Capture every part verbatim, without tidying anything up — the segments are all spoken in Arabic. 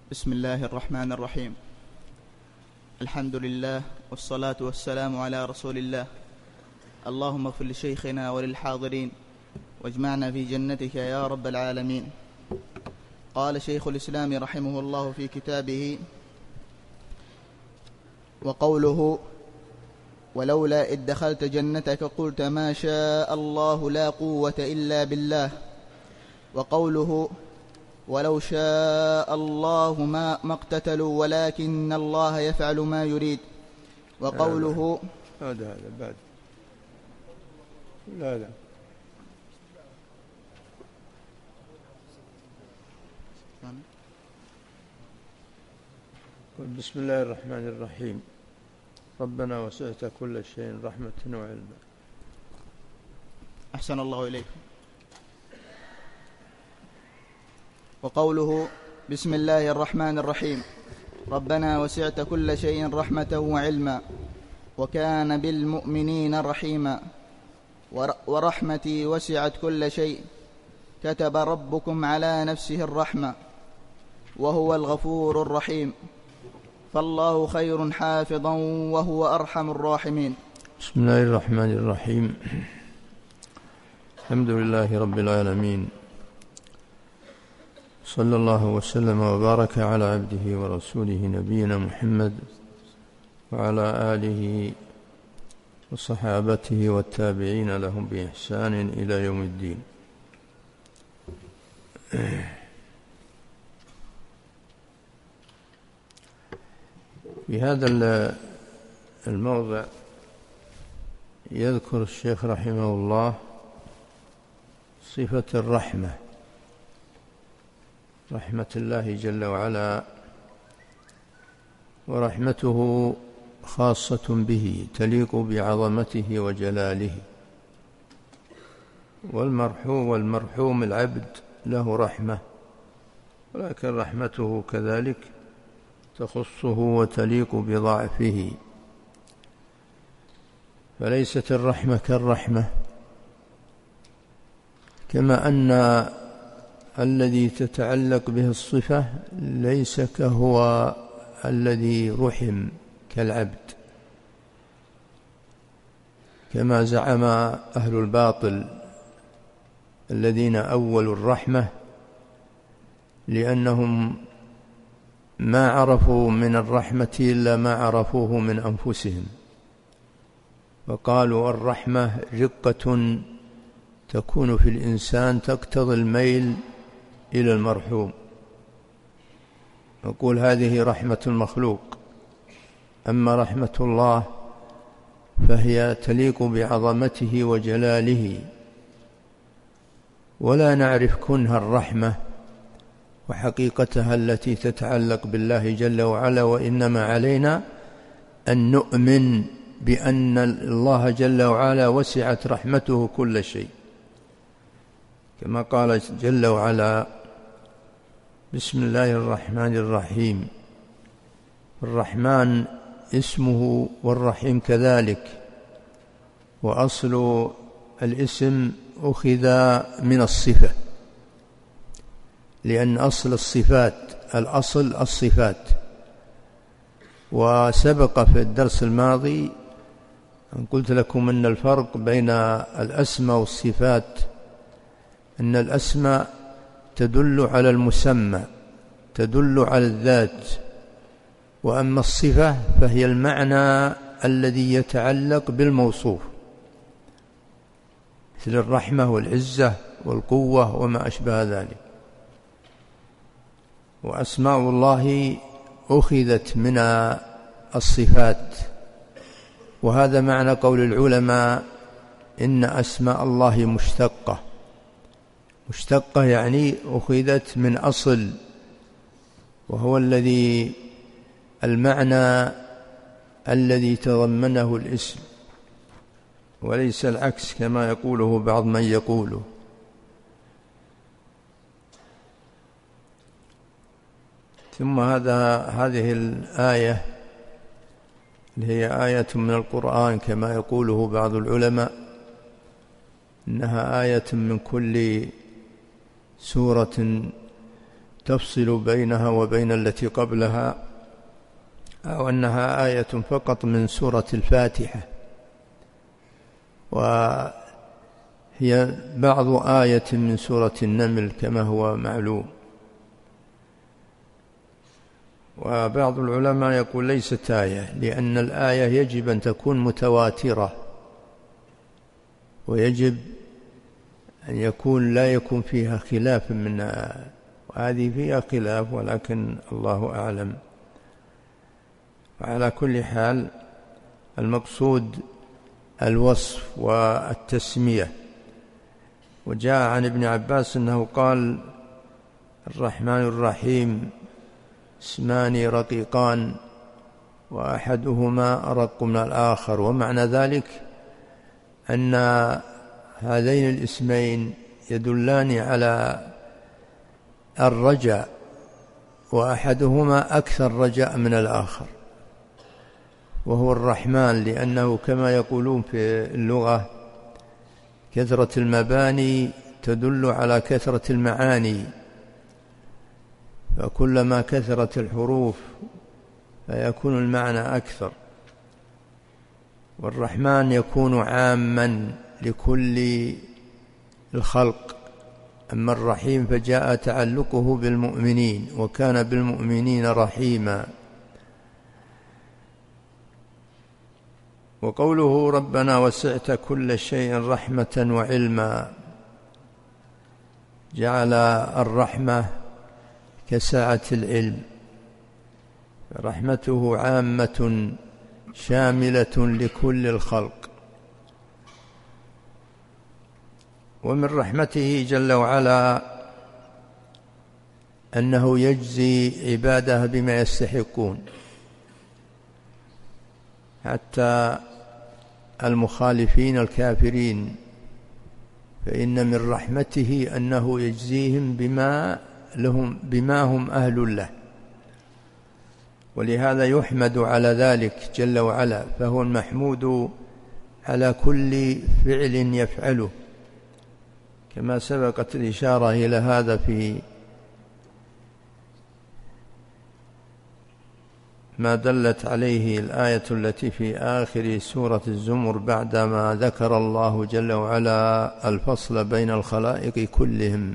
بسم الله الرحمن الرحيم. الحمد لله والصلاة والسلام على رسول الله. اللهم اغفر لشيخنا وللحاضرين واجمعنا في جنتك يا رب العالمين. قال شيخ الإسلام رحمه الله في كتابه: وقوله: ولولا إذ دخلت جنتك قلت ما شاء الله لا قوة إلا بالله. وقوله: ولو شاء الله ما ما اقتتلوا ولكن الله يفعل ما يريد. وقوله: هذا هذا بعد لا لا بسم الله الرحمن الرحيم. ربنا وسعت كل شيء رحمة وعلما. أحسن الله إليكم. وقوله: بسم الله الرحمن الرحيم. ربنا وسعت كل شيء رحمة وعلما وكان بالمؤمنين رحيما. ورحمتي وسعت كل شيء كتب ربكم على نفسه الرحمة وهو الغفور الرحيم. فالله خير حافظا وهو أرحم الراحمين. بسم الله الرحمن الرحيم. الحمد لله رب العالمين، صلى الله وسلم وبارك على عبده ورسوله نبينا محمد وعلى آله وصحابته والتابعين لهم بإحسان إلى يوم الدين. في هذا الموضع يذكر الشيخ رحمه الله صفة الرحمة، رحمة الله جل وعلا، ورحمته خاصة به تليق بعظمته وجلاله. والمرحوم والمرحوم العبد له رحمة، ولكن رحمته كذلك تخصه وتليق بضعفه، فليست الرحمة كالرحمة، كما أن الذي تتعلق به الصفة ليس كهو الذي رحم كالعبد، كما زعم أهل الباطل الذين أولوا الرحمة، لأنهم ما عرفوا من الرحمة إلا ما عرفوه من أنفسهم، وقالوا الرحمة رقة تكون في الإنسان تقتضي الميل إلى المرحوم، نقول هذه رحمة المخلوق. أما رحمة الله فهي تليق بعظمته وجلاله، ولا نعرف كنه الرحمة وحقيقتها التي تتعلق بالله جل وعلا، وإنما علينا أن نؤمن بأن الله جل وعلا وسعت رحمته كل شيء، كما قال جل وعلا: بسم الله الرحمن الرحيم. الرحمن اسمه والرحيم كذلك، وأصل الاسم أخذ من الصفة، لأن أصل الصفات الأصل الصفات. وسبق في الدرس الماضي أن قلت لكم أن الفرق بين الأسماء والصفات أن الأسماء تدل على المسمى، تدل على الذات، وأما الصفة فهي المعنى الذي يتعلق بالموصوف، مثل الرحمة والعزة والقوة وما أشبه ذلك. وأسماء الله أخذت من الصفات، وهذا معنى قول العلماء إن أسماء الله مشتقة. مشتقة يعني أخذت من أصل، وهو الذي المعنى الذي تضمنه الاسم، وليس العكس كما يقوله بعض من يقوله. ثم هذا هذه الآية اللي هي آية من القرآن كما يقوله بعض العلماء، إنها آية من كل سورة تفصل بينها وبين التي قبلها، أو أنها آية فقط من سورة الفاتحة، وهي بعض آية من سورة النمل كما هو معلوم. وبعض العلماء يقول ليست آية، لأن الآية يجب أن تكون متواترة، ويجب أن يكون لا يكون فيها خلاف منها، وهذه فيها خلاف ولكن الله أعلم. وعلى كل حال المقصود الوصف والتسمية. وجاء عن ابن عباس أنه قال: الرحمن الرحيم اسمان رقيقان وأحدهما أرق من الآخر. ومعنى ذلك أن هذين الاسمين يدلان على الرجاء، وأحدهما أكثر رجاء من الآخر، وهو الرحمن، لأنه كما يقولون في اللغة كثرة المباني تدل على كثرة المعاني، فكلما كثرت الحروف فيكون المعنى أكثر. والرحمن يكون عاما لكل الخلق، أما الرحيم فجاء تعلقه بالمؤمنين، وكان بالمؤمنين رحيما. وقوله ربنا وسعت كل شيء رحمة وعلما، جعل الرحمة كسعة العلم، رحمته عامة شاملة لكل الخلق. ومن رحمته جل وعلا أنه يجزي عباده بما يستحقون، حتى المخالفين الكافرين، فإن من رحمته أنه يجزيهم بما لهم بما هم أهل له، ولهذا يحمد على ذلك جل وعلا، فهو المحمود على كل فعل يفعله، كما سبقت الإشارة إلى هذا في ما دلت عليه الآية التي في آخر سورة الزمر بعدما ذكر الله جل وعلا الفصل بين الخلائق كلهم: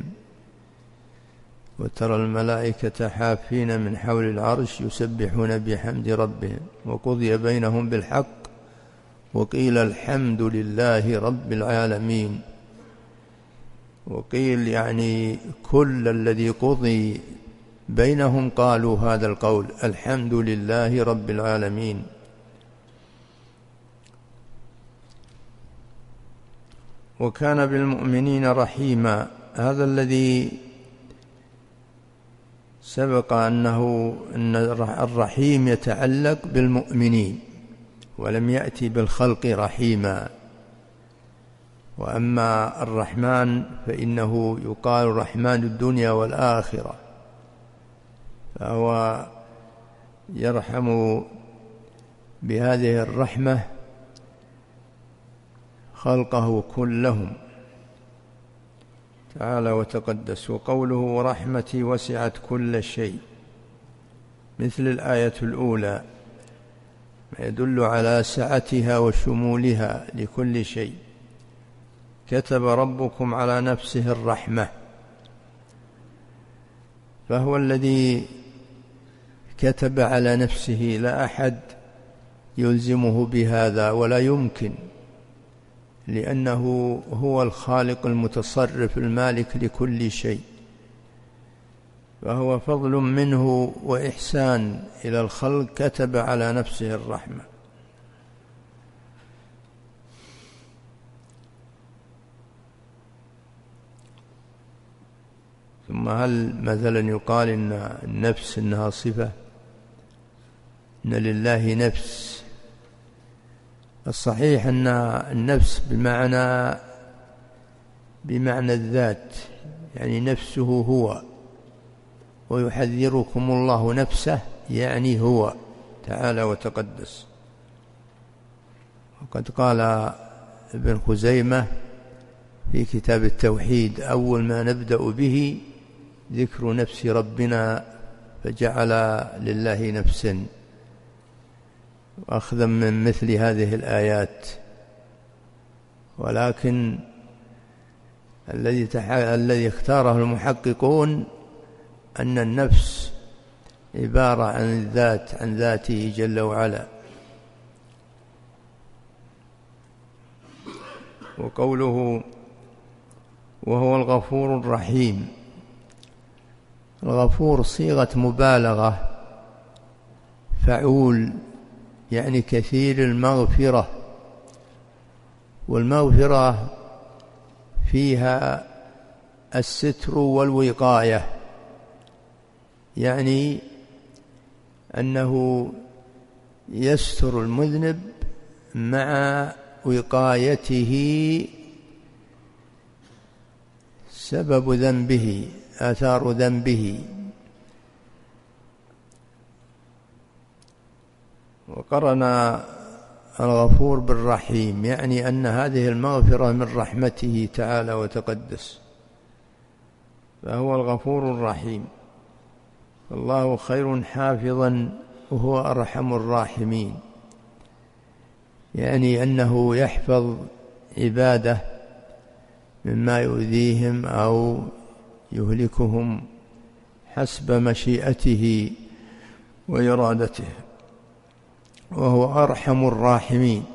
وترى الملائكة حافين من حول العرش يسبحون بحمد ربهم وقضي بينهم بالحق وقيل الحمد لله رب العالمين. وقيل يعني كل الذي قضي بينهم قالوا هذا القول: الحمد لله رب العالمين. وكان بالمؤمنين رحيما، هذا الذي سبق أنه أن الرحيم يتعلق بالمؤمنين، ولم يأتي بالخلق رحيما. وأما الرحمن فإنه يقال رحمن الدنيا والآخرة، فهو يرحم بهذه الرحمة خلقه كلهم تعالى وتقدس. وقوله ورحمتي وسعت كل شيء، مثل الآية الأولى، ما يدل على سعتها وشمولها لكل شيء. كتب ربكم على نفسه الرحمة، فهو الذي كتب على نفسه، لا أحد يلزمه بهذا ولا يمكن، لأنه هو الخالق المتصرف المالك لكل شيء، فهو فضل منه وإحسان إلى الخلق، كتب على نفسه الرحمة. ثم هل مثلا يقال إن النفس إنها صفة؟ إن لله نفس. الصحيح أن النفس بمعنى بمعنى الذات، يعني نفسه هو، ويحذركم الله نفسه يعني هو تعالى وتقدس. وقد قال ابن خزيمة في كتاب التوحيد: أول ما نبدأ به ذكر نفس ربنا فجعل لله نفسا، أخذا من مثل هذه الآيات. ولكن الذي الذي اختاره المحققون أن النفس عبارة عن الذات، عن ذاته جل وعلا. وقوله وهو الغفور الرحيم، الغفور صيغة مبالغة، فعول، يعني كثير المغفرة، والمغفرة فيها الستر والوقاية، يعني أنه يستر المذنب مع وقايته سبب ذنبه، آثار ذنبه. وقرن الغفور بالرحيم، يعني أن هذه المغفرة من رحمته تعالى وتقدس، فهو الغفور الرحيم. الله خير حافظا وهو أرحم الراحمين، يعني أنه يحفظ عباده مما يؤذيهم أو يهلكهم حسب مشيئته وإرادته، وهو أرحم الراحمين،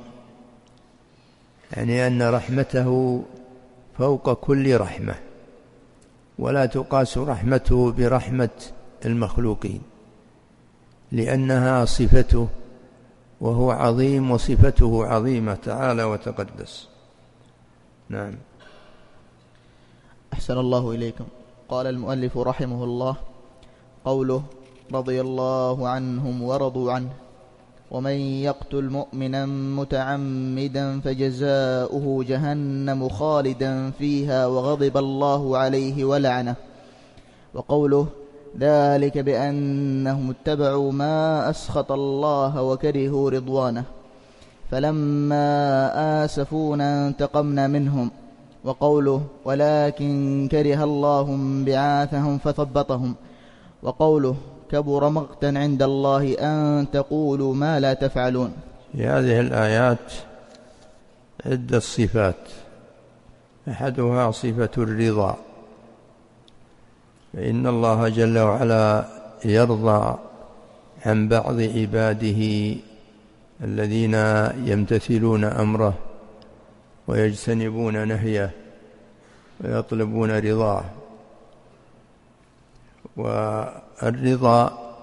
يعني أن رحمته فوق كل رحمة، ولا تقاس رحمته برحمة المخلوقين، لأنها صفته، وهو عظيم وصفته عظيمة تعالى وتقدس. نعم. أحسن الله إليكم. قال المؤلف رحمه الله: قوله رضي الله عنهم ورضوا عنه: ومن يقتل مؤمنا متعمدا فجزاؤه جهنم خالدا فيها وغضب الله عليه ولعنه. وقوله ذلك بأنهم اتبعوا ما أسخط الله وكرهوا رضوانه فلما آسفونا انتقمنا منهم. وقوله ولكن كره الله بعاثهم فثبطهم. وقوله كبر مقتا عند الله أن تقولوا ما لا تفعلون. في هذه الآيات عدة صفات، أحدها صفة الرضا، فإن الله جل وعلا يرضى عن بعض عباده الذين يمتثلون أمره ويجتنبون نهيه ويطلبون رضاه. والرضا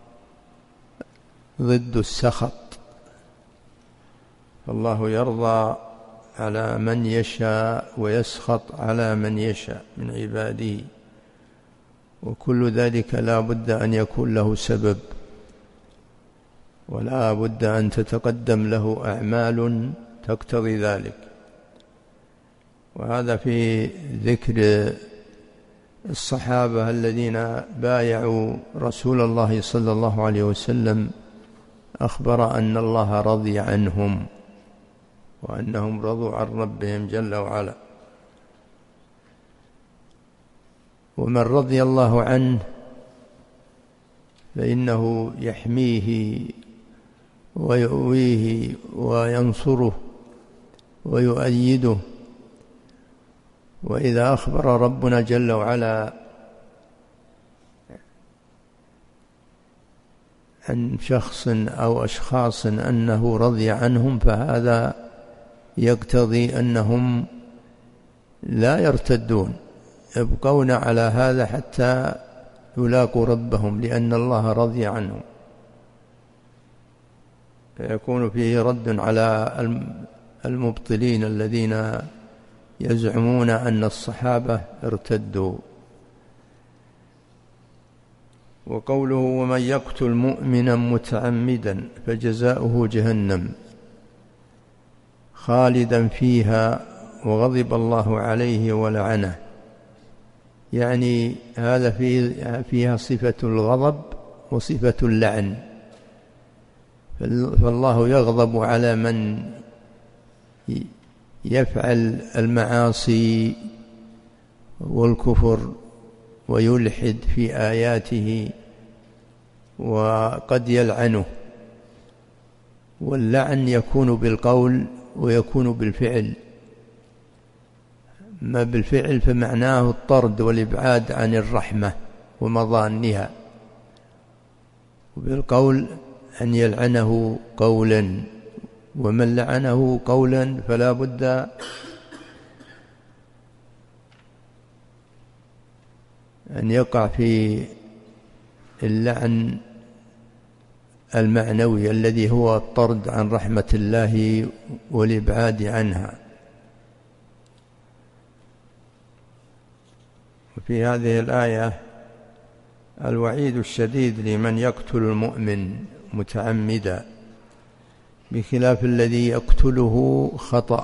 ضد السخط، فالله يرضى على من يشاء ويسخط على من يشاء من عباده، وكل ذلك لا بد أن يكون له سبب، ولا بد أن تتقدم له أعمال تقتضي ذلك. وهذا في ذكر الصحابة الذين بايعوا رسول الله صلى الله عليه وسلم، أخبر أن الله رضي عنهم وأنهم رضوا عن ربهم جل وعلا. ومن رضي الله عنه فإنه يحميه ويؤويه وينصره ويؤيده. وإذا أخبر ربنا جل وعلا عن شخص أو أشخاص أنه رضي عنهم، فهذا يقتضي أنهم لا يرتدون، يبقون على هذا حتى يلاقوا ربهم، لأن الله رضي عنهم، فيكون فيه رد على المبطلين الذين يزعمون أن الصحابة ارتدوا. وقوله ومن يقتل مؤمنا متعمدا فجزاؤه جهنم خالدا فيها وغضب الله عليه ولعنه، يعني هذا فيها صفة الغضب وصفة اللعن، فالله يغضب على من يفعل المعاصي والكفر ويلحد في آياته وقد يلعنه. واللعن يكون بالقول ويكون بالفعل. ما بالفعل فمعناه الطرد والإبعاد عن الرحمة ومظانها، وبالقول أن يلعنه قولا، ومن لعنه قولا فلا بد أن يقع في اللعن المعنوي الذي هو الطرد عن رحمة الله والإبعاد عنها. وفي هذه الآية الوعيد الشديد لمن يقتل المؤمن متعمدا، بخلاف الذي يقتله خطأ،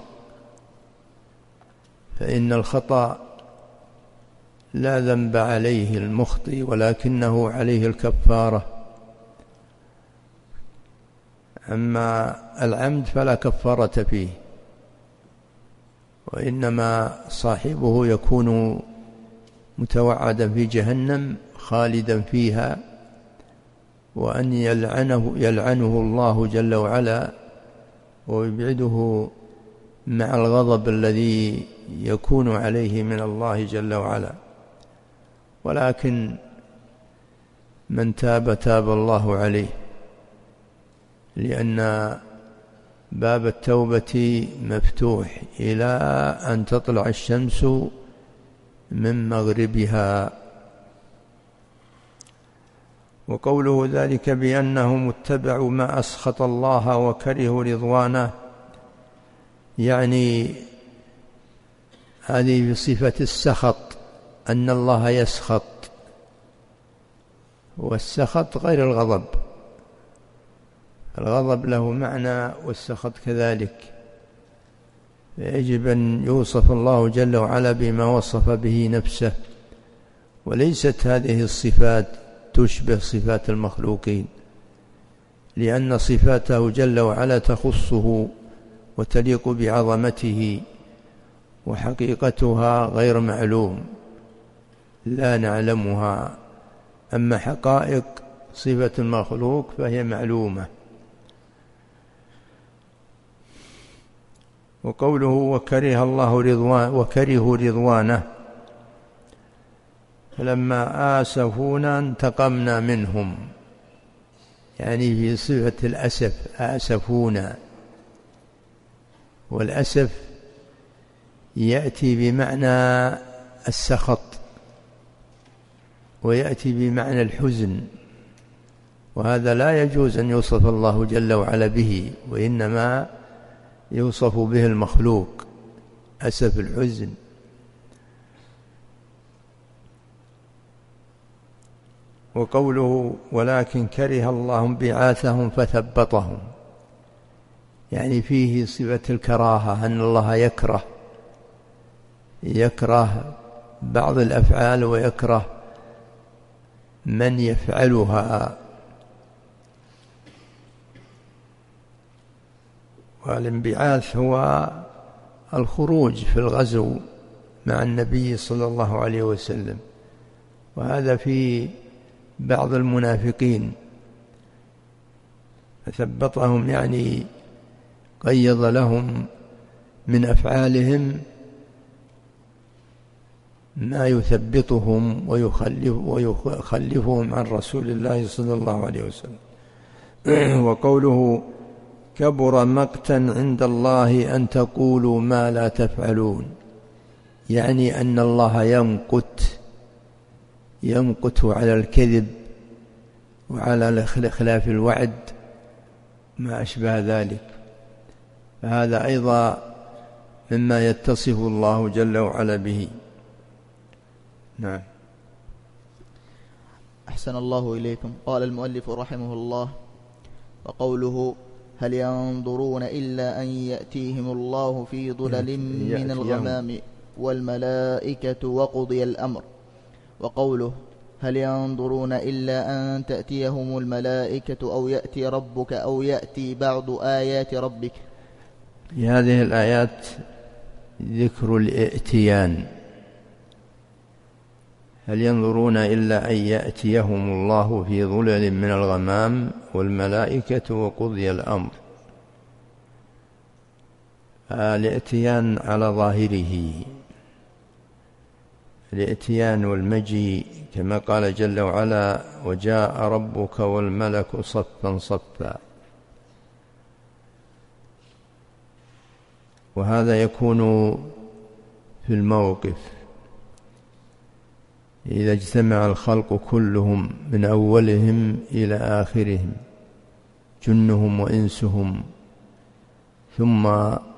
فإن الخطأ لا ذنب عليه المخطئ ولكنه عليه الكفارة، أما العمد فلا كفارة فيه، وإنما صاحبه يكون متوعدا في جهنم خالدا فيها، وأن يلعنه, يلعنه الله جل وعلا ويبعده مع الغضب الذي يكون عليه من الله جل وعلا. ولكن من تاب تاب الله عليه، لأن باب التوبة مفتوح إلى أن تطلع الشمس من مغربها. وقوله ذلك بأنهم اتبعوا ما أسخط الله وكرهوا رضوانه، يعني هذه بصفة السخط، أن الله يسخط، والسخط غير الغضب، الغضب له معنى والسخط كذلك، يجب أن يوصف الله جل وعلا بما وصف به نفسه، وليست هذه الصفات تشبه صفات المخلوقين، لأن صفاته جل وعلا تخصه وتليق بعظمته، وحقيقتها غير معلوم لا نعلمها، أما حقائق صفة المخلوق فهي معلومة. وقوله وكره الله رضوان وكرهوا رضوانه، فلما آسفونا انتقمنا منهم، يعني في صفة الأسف، آسفونا، والأسف يأتي بمعنى السخط ويأتي بمعنى الحزن، وهذا لا يجوز أن يوصف الله جل وعلا به، وإنما يوصف به المخلوق، أسف الحزن. وقوله ولكن كره الله انبعاثهم فثبطهم، يعني فيه صفة الكراهة، أن الله يكره يكره بعض الأفعال ويكره من يفعلها. والانبعاث هو الخروج في الغزو مع النبي صلى الله عليه وسلم، وهذا في بعض المنافقين، فثبطهم يعني قيض لهم من أفعالهم ما يثبطهم ويخلف ويخلفهم عن رسول الله صلى الله عليه وسلم. وقوله كبر مقتا عند الله أن تقولوا ما لا تفعلون، يعني أن الله يمقت يمقت على الكذب وعلى خلاف الوعد ما أشبه ذلك، فهذا أيضا مما يتصف الله جل وعلا به. نعم. أحسن الله إليكم. قال المؤلف رحمه الله: وقوله هل ينظرون إلا أن يأتيهم الله في ظلل من الغمام والملائكة وقضي الأمر. وقوله هل ينظرون إلا أن تأتيهم الملائكة أو يأتي ربك أو يأتي بعض آيات ربك. في هذه الآيات ذكر الائتيان، هل ينظرون إلا أن يأتيهم الله في ظلل من الغمام والملائكة وقضي الأمر. الاتيان على ظاهره، الاتيان والمجيء كما قال جل وعلا: وجاء ربك والملك صفا صفا. وهذا يكون في الموقف إذا اجتمع الخلق كلهم من أولهم إلى آخرهم، جنهم وإنسهم، ثم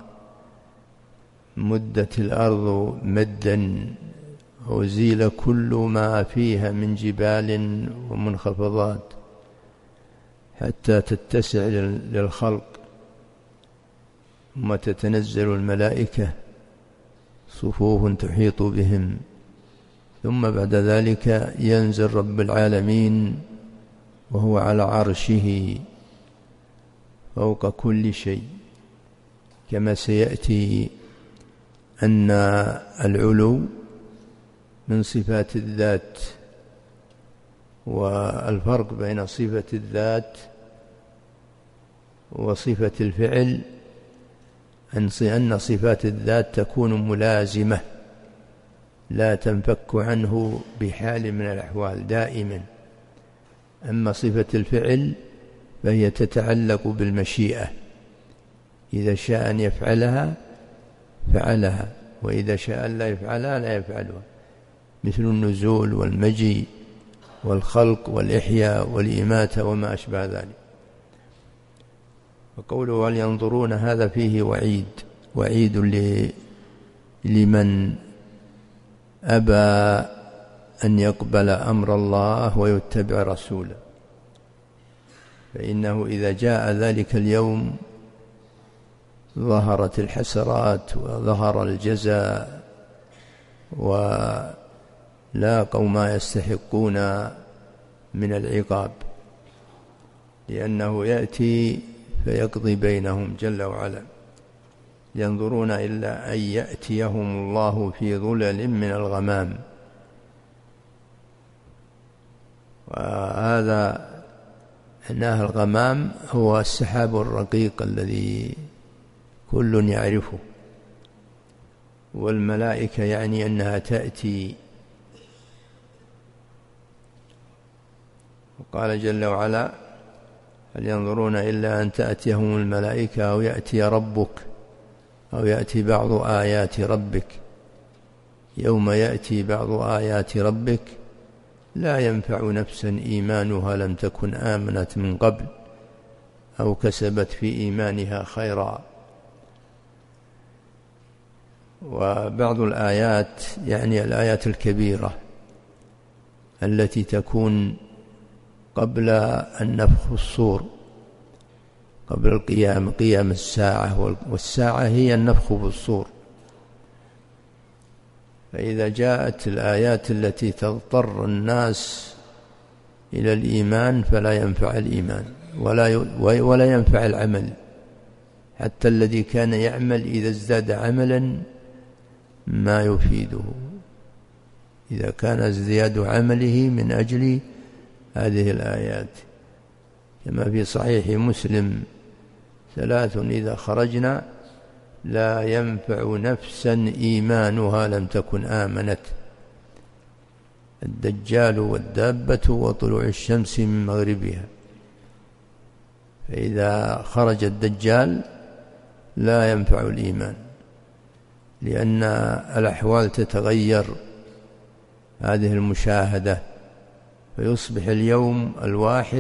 مدت الأرض مدا وزيل كل ما فيها من جبال ومنخفضات حتى تتسع للخلق، ثم تتنزل الملائكة صفوف تحيط بهم، ثم بعد ذلك ينزل رب العالمين وهو على عرشه فوق كل شيء، كما سيأتي أن العلو من صفات الذات، والفرق بين صفة الذات وصفة الفعل أن صفات الذات تكون ملازمة لا تنفك عنه بحال من الأحوال دائما، أما صفة الفعل فهي تتعلق بالمشيئة، إذا شاء أن يفعلها فعلها، وإذا شاء أن لا يفعلها لا يفعلها، مثل النزول والمجيء والخلق والإحياء والإماتة وما أشبه ذلك. وقوله هل ينظرون هذا فيه وعيد، وعيد لمن أبى أن يقبل أمر الله ويتبع رسوله، فإنه إذا جاء ذلك اليوم ظهرت الحسرات وظهر الجزاء ولاقوا ما يستحقون من العقاب، لأنه يأتي فيقضي بينهم جل وعلا. ينظرون إلا أن يأتيهم الله في ظلل من الغمام، وهذا معناه الغمام هو السحاب الرقيق الذي كل يعرفه، والملائكة يعني أنها تأتي. وقال جل وعلا: هل ينظرون إلا أن تأتيهم الملائكة أو يأتي ربك أو يأتي بعض آيات ربك. يوم يأتي بعض آيات ربك لا ينفع نفسا إيمانها لم تكن آمنت من قبل أو كسبت في إيمانها خيرا. وبعض الآيات يعني الآيات الكبيرة التي تكون قبل النفخ الصور، قبل القيام، قيام الساعة، والساعة هي النفخ بالصور. فإذا جاءت الآيات التي تضطر الناس إلى الإيمان فلا ينفع الإيمان ولا ولا ينفع العمل، حتى الذي كان يعمل إذا ازداد عملا ما يفيده، إذا كان ازدياد عمله من أجل هذه الآيات، كما في صحيح مسلم: ثلاث إذا خرجنا لا ينفع نفسا إيمانها لم تكن آمنت: الدجال والدابة وطلوع الشمس من مغربها. فإذا خرج الدجال لا ينفع الإيمان، لأن الأحوال تتغير، هذه المشاهدة، فيصبح اليوم الواحد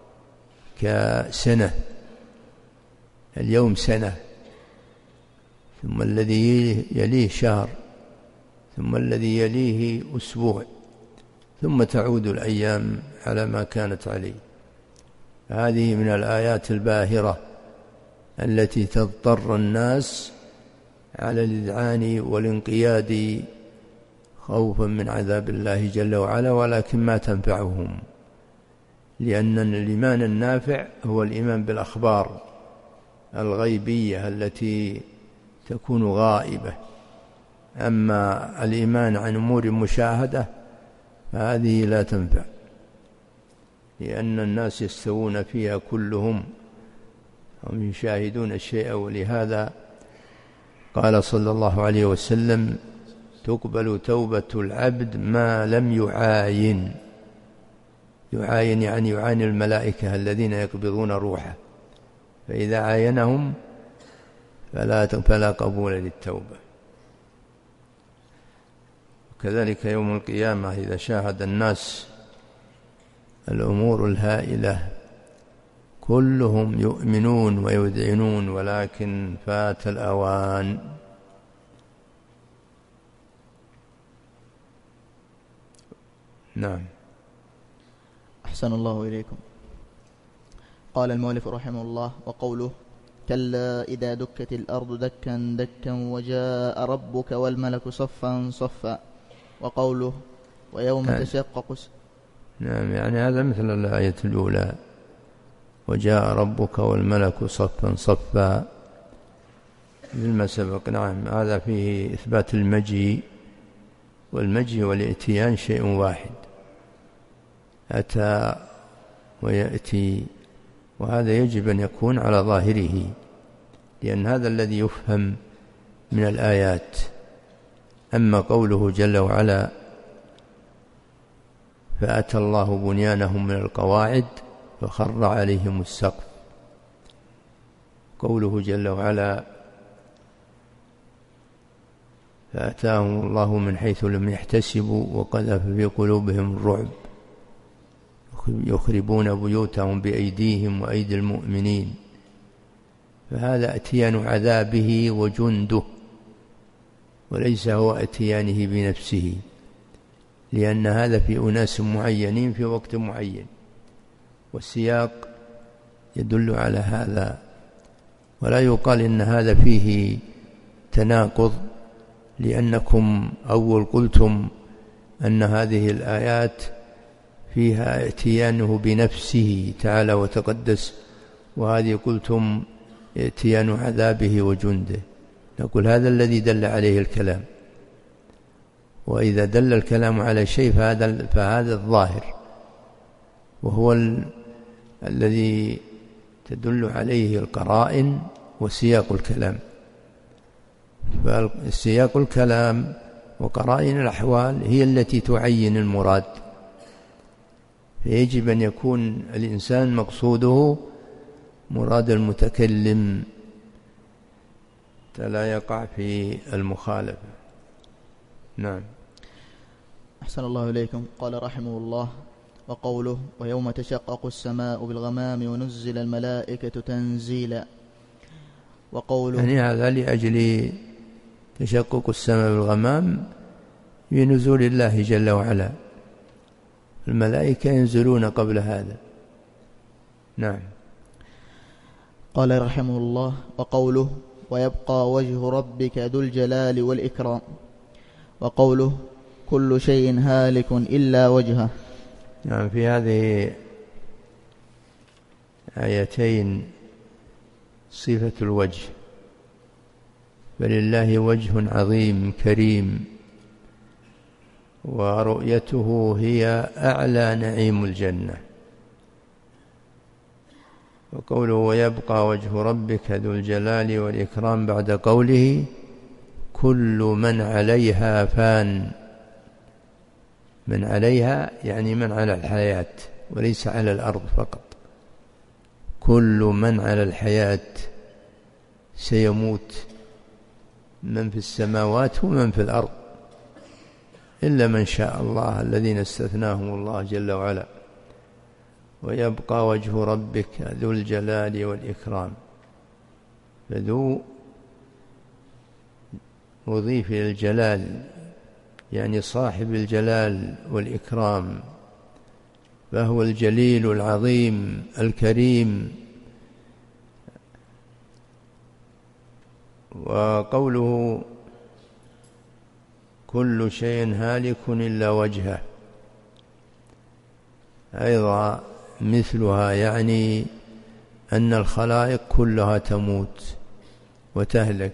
كسنة، اليوم سنة، ثم الذي يليه شهر، ثم الذي يليه أسبوع، ثم تعود الأيام على ما كانت عليه. هذه من الآيات الباهرة التي تضطر الناس على الإذعان والانقياد خوفا من عذاب الله جل وعلا، ولكن ما تنفعهم، لأن الإيمان النافع هو الإيمان بالأخبار الغيبية التي تكون غائبة. أما الإيمان عن أمور مشاهدة فهذه لا تنفع، لأن الناس يستوون فيها كلهم، هم يشاهدون الشيء. ولهذا قال صلى الله عليه وسلم: تقبل توبة العبد ما لم يعاين. يعاين يعني يعاين الملائكة الذين يقبضون روحه، فإذا عاينهم فلا فلا قبول للتوبة. وكذلك يوم القيامة إذا شاهد الناس الأمور الهائلة كلهم يؤمنون ويذعنون، ولكن فات الأوان. نعم. أحسن الله إليكم. قال المؤلف رحمه الله: وقوله: كلا إذا دكت الأرض دكا دكا وجاء ربك والملك صفا صفا. وقوله: ويوم نعم. تشقق. نعم، يعني هذا مثل الآية الأولى: وجاء ربك والملك صفا صفا، مثل ما سبق. نعم، هذا فيه إثبات المجيء، والمجيء والإتيان شيء واحد، أتى ويأتي، وهذا يجب أن يكون على ظاهره، لأن هذا الذي يفهم من الآيات. أما قوله جل وعلا: فأتى الله بنيانهم من القواعد فخر عليهم السقف، قوله جل وعلا: فأتاهم الله من حيث لم يحتسبوا وقذف في قلوبهم الرعب يخربون بيوتهم بأيديهم وأيدي المؤمنين. فهذا أتيان عذابه وجنده، وليس هو أتيانه بنفسه، لأن هذا في أناس معينين في وقت معين، والسياق يدل على هذا. ولا يقال إن هذا فيه تناقض، لأنكم أول قلتم أن هذه الآيات فيها اتيانه بنفسه تعالى وتقدس، وهذه قلتم اتيان عذابه وجنده. نقول هذا الذي دل عليه الكلام، وإذا دل الكلام على شيء فهذا, فهذا الظاهر، وهو ال... الذي تدل عليه القرائن وسياق الكلام. فالسياق الكلام وقرائن الأحوال هي التي تعين المراد، فيجب أن يكون الإنسان مقصوده مراد المتكلم، لا يقع في المخالفة. نعم. أحسن الله إليكم. قال رحمه الله: وقوله: ويوم تشقق السماء بالغمام ونزل الملائكة تنزيلا. وقوله يعني هذا لأجل تشقق السماء بالغمام بنزول الله جل وعلا، الملائكة ينزلون قبل هذا. نعم. قال رحمه الله: وقوله: ويبقى وجه ربك ذو الجلال والإكرام. وقوله: كل شيء هالك إلا وجهه. نعم، في هذه آيتين صفة الوجه، فلله وجه عظيم كريم، ورؤيته هي أعلى نعيم الجنة. وقوله: ويبقى وجه ربك ذو الجلال والإكرام، بعد قوله: كل من عليها فان. من عليها يعني من على الحياة، وليس على الأرض فقط. كل من على الحياة سيموت، من في السماوات ومن في الأرض، إلا من شاء الله الذين استثناهم الله جل وعلا. ويبقى وجه ربك ذو الجلال والإكرام، فذو مضيف إلى الجلال، يعني صاحب الجلال والإكرام، فهو الجليل العظيم الكريم. وقوله: كل شيء هالك إلا وجهه، أيضا مثلها، يعني أن الخلائق كلها تموت وتهلك،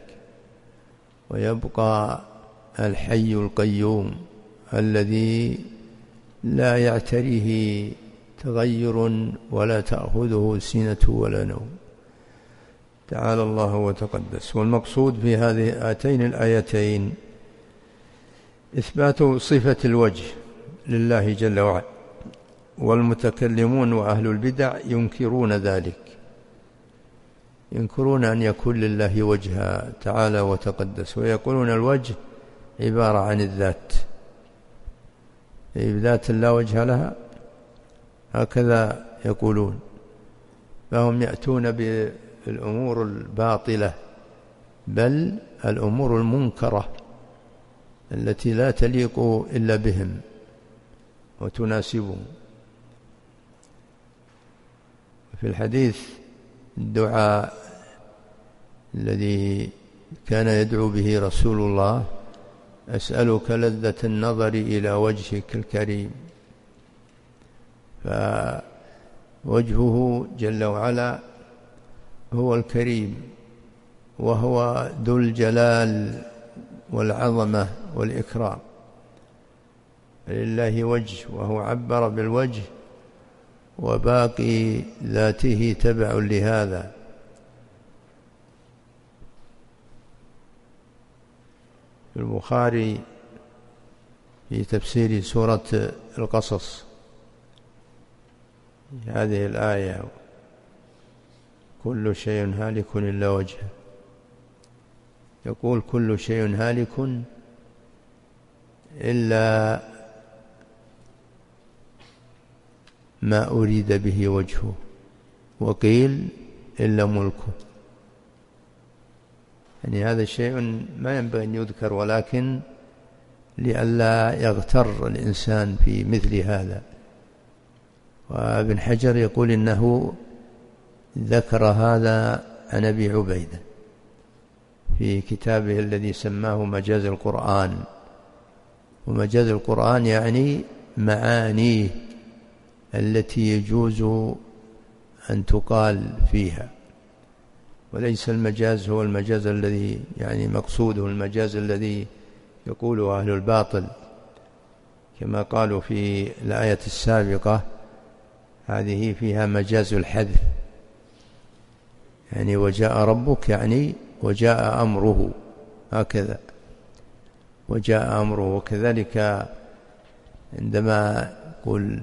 ويبقى الحي القيوم الذي لا يعتريه تغير ولا تأخذه سنة ولا نوم، تعالى الله وتقدس. والمقصود في هذه هاتين الآيتين إثبات صفة الوجه لله جل وعلا، والمتكلمون وأهل البدع ينكرون ذلك، ينكرون أن يكون لله وجها تعالى وتقدس، ويقولون الوجه عبارة عن الذات، ذات لا وجه لها، هكذا يقولون. فهم يأتون بالأمور الباطلة، بل الأمور المنكرة التي لا تليق إلا بهم وتناسبهم. في الحديث الدعاء الذي كان يدعو به رسول الله: أسألك لذة النظر إلى وجهك الكريم. فوجهه جل وعلا هو الكريم، وهو ذو الجلال والعظمة والإكرام، لله وجه، وهو عبر بالوجه، وباقي ذاته تبع لهذا. في البخاري في تفسير سورة القصص هذه الآية: كل شيء هالك إلا وجهه، يقول كل شيء هالك إلا ما أريد به وجهه، وقيل إلا ملكه. يعني هذا شيء ما ينبغي أن يذكر، ولكن لئلا يغتر الإنسان في مثل هذا. وابن حجر يقول إنه ذكر هذا عن أبي عبيدة في كتابه الذي سماه مجاز القرآن. ومجاز القرآن يعني معانيه التي يجوز أن تقال فيها، وليس المجاز هو المجاز الذي يعني مقصوده المجاز الذي يقوله أهل الباطل، كما قالوا في الآية السابقة: هذه فيها مجاز الحذف، يعني وجاء ربك يعني وجاء أمره، هكذا وجاء أمره. وكذلك عندما يقول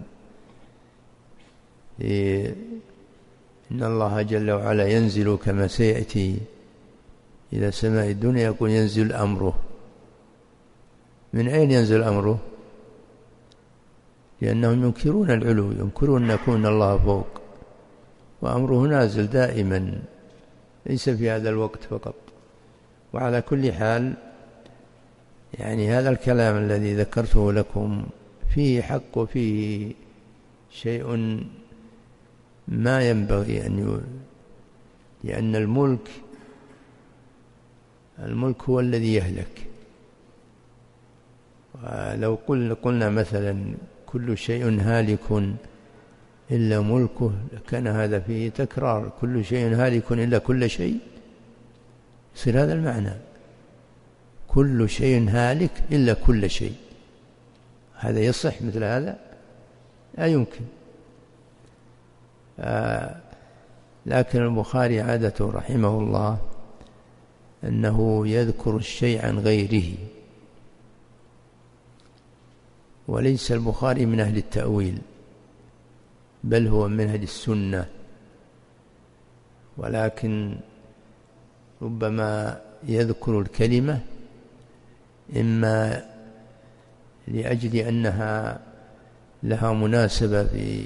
إن الله جل وعلا ينزل كما سيأتي إلى سماء الدنيا، يقول ينزل أمره. من أين ينزل أمره؟ لأنهم ينكرون العلو، ينكرون أن يكون الله فوق، وأمره نازل دائما، ليس في هذا الوقت فقط. وعلى كل حال يعني هذا الكلام الذي ذكرته لكم فيه حق وفيه شيء ما ينبغي أن ي... لأن الملك الملك هو الذي يهلك. ولو قل... قلنا مثلا كل شيء هالك إلا ملكه، كان هذا فيه تكرار، كل شيء هالك إلا كل شيء، يصير هذا المعنى، كل شيء هالك إلا كل شيء. هذا يصح مثل هذا؟ لا يمكن. آه لكن البخاري عادته رحمه الله أنه يذكر الشيء عن غيره، وليس البخاري من أهل التأويل، بل هو من أهل السنة، ولكن ربما يذكر الكلمة إما لأجل أنها لها مناسبة في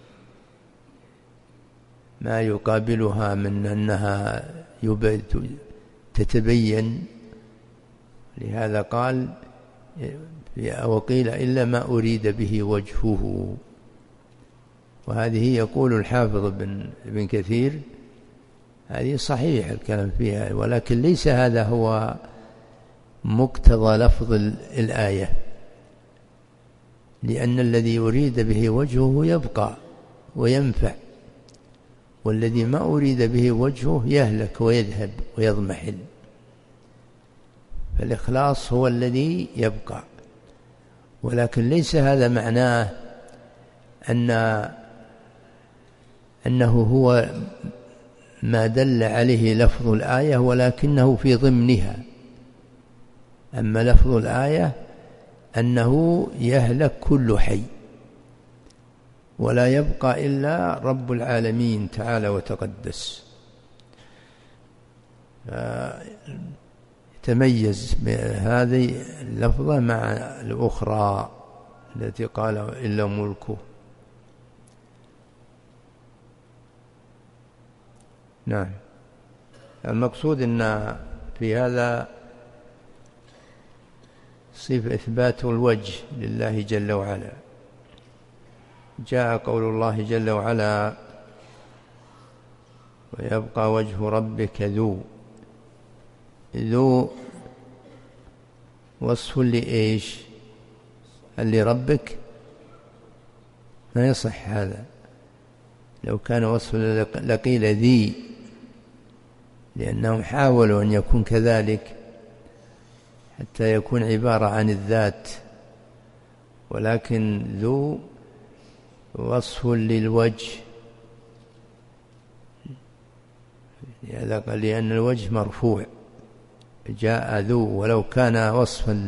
ما يقابلها من أنها تتبين، لهذا قال وقيل إلا ما أريد به وجهه. وهذه يقول الحافظ بن, بن كثير هذه صحيح الكلام فيها، ولكن ليس هذا هو مقتضى لفظ الآية، لأن الذي أريد به وجهه يبقى وينفع، والذي ما أريد به وجهه يهلك ويذهب ويضمحل. فالإخلاص هو الذي يبقى، ولكن ليس هذا معناه أن أنه هو ما دل عليه لفظ الآية ولكنه في ضمنها. أما لفظ الآية أنه يهلك كل حي ولا يبقى إلا رب العالمين تعالى وتقدس. تميز هذه اللفظة مع الأخرى التي قال إلا ملكه. نعم. المقصود أن في هذا صفة إثبات الوجه لله جل وعلا. جاء قول الله جل وعلا ويبقى وجه ربك ذو ذو وصف لإيش؟ هل لربك؟ ما يصح هذا. لو كان وصف لقيل ذي، لأنهم حاولوا أن يكون كذلك حتى يكون عبارة عن الذات، ولكن ذو وصف للوجه، لأن الوجه مرفوع جاء ذو، ولو كان وصفا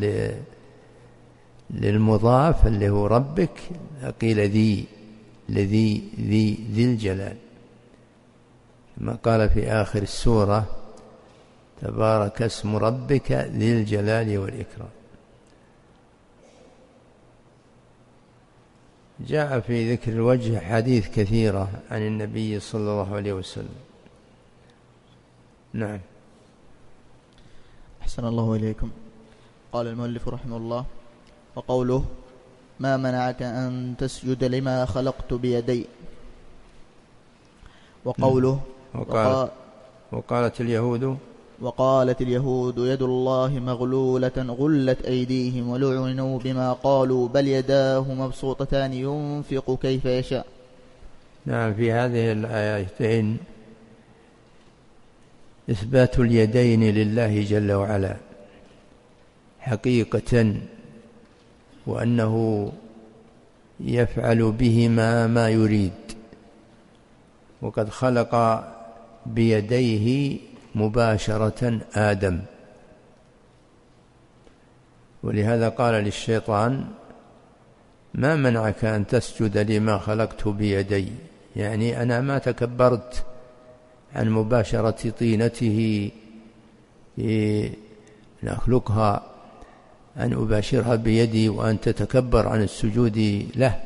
للمضاف اللي هو ربك قيل ذي لذي ذي ذي الجلال، كما قال في آخر السورة تبارك اسم ربك ذي الجلال والإكرام. جاء في ذكر الوجه حديث كثيرة عن النبي صلى الله عليه وسلم. نعم. أحسن الله إليكم. قال المؤلف رحمه الله: وقوله ما منعك أن تسجد لما خلقت بيدي. وقوله وقال وقالت اليهود وقالت اليهود يد الله مغلولة غلت أيديهم ولعنوا بما قالوا بل يداه مبسوطتان ينفق كيف يشاء. نعم. في هذه الآيتين إثبات اليدين لله جل وعلا حقيقة، وأنه يفعل بهما ما يريد، وقد خلق بيديه مباشرة آدم، ولهذا قال للشيطان ما منعك أن تسجد لما خلقت بيدي، يعني أنا ما تكبرت عن مباشرة طينته لأخلقها أن أباشرها بيدي وأن تتكبر عن السجود له.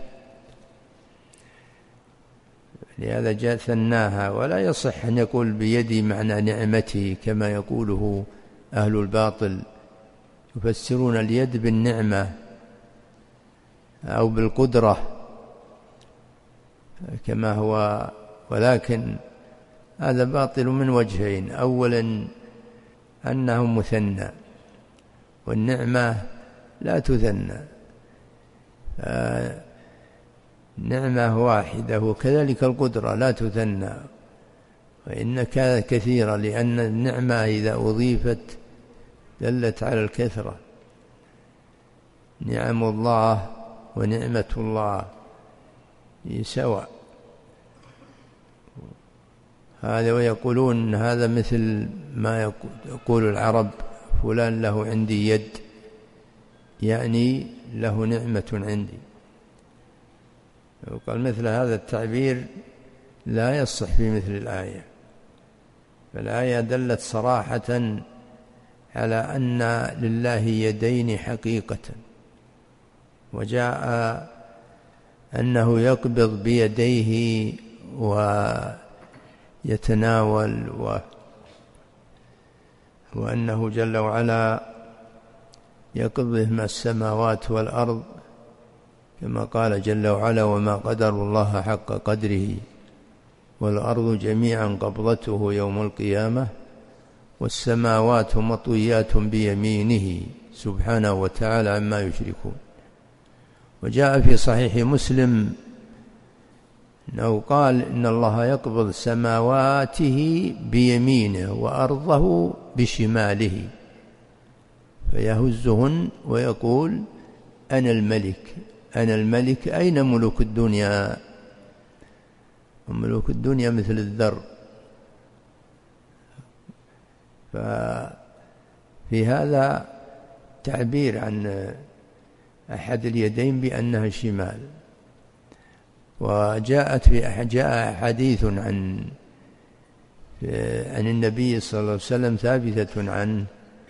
لهذا جاء ثناها، ولا يصح أن يقول بيدي معنى نعمتي كما يقوله أهل الباطل، يفسرون اليد بالنعمة أو بالقدرة كما هو، ولكن هذا باطل من وجهين: أولا أنه مثنى، والنعمة لا تثنى، نعمة واحدة، وكذلك القدرة لا تثنى، وإن كانت كثيرة، لأن النعمة إذا أضيفت دلت على الكثرة. نعم الله ونعمة الله سواء. هذا ويقولون هذا مثل ما يقول العرب فلان له عندي يد، يعني له نعمة عندي. وقال مثل هذا التعبير لا يصح في مثل الآية، فالآية دلت صراحة على أن لله يدين حقيقة، وجاء أنه يقبض بيديه ويتناول، و وأنه جل وعلا يقبض السماوات والأرض، كما قال جل وعلا وما قدر الله حق قدره والأرض جميعا قبضته يوم القيامة والسماوات مطويات بيمينه سبحانه وتعالى عما يشركون. وجاء في صحيح مسلم أنه قال إن الله يقبض سماواته بيمينه وأرضه بشماله فيهزهن ويقول أنا الملك أنا الملك أين ملوك الدنيا؟ ملوك الدنيا مثل الذر. ففي هذا تعبير عن أحد اليدين بأنها الشمال. وجاءت في جاء حديث عن عن النبي صلى الله عليه وسلم ثابتة عنه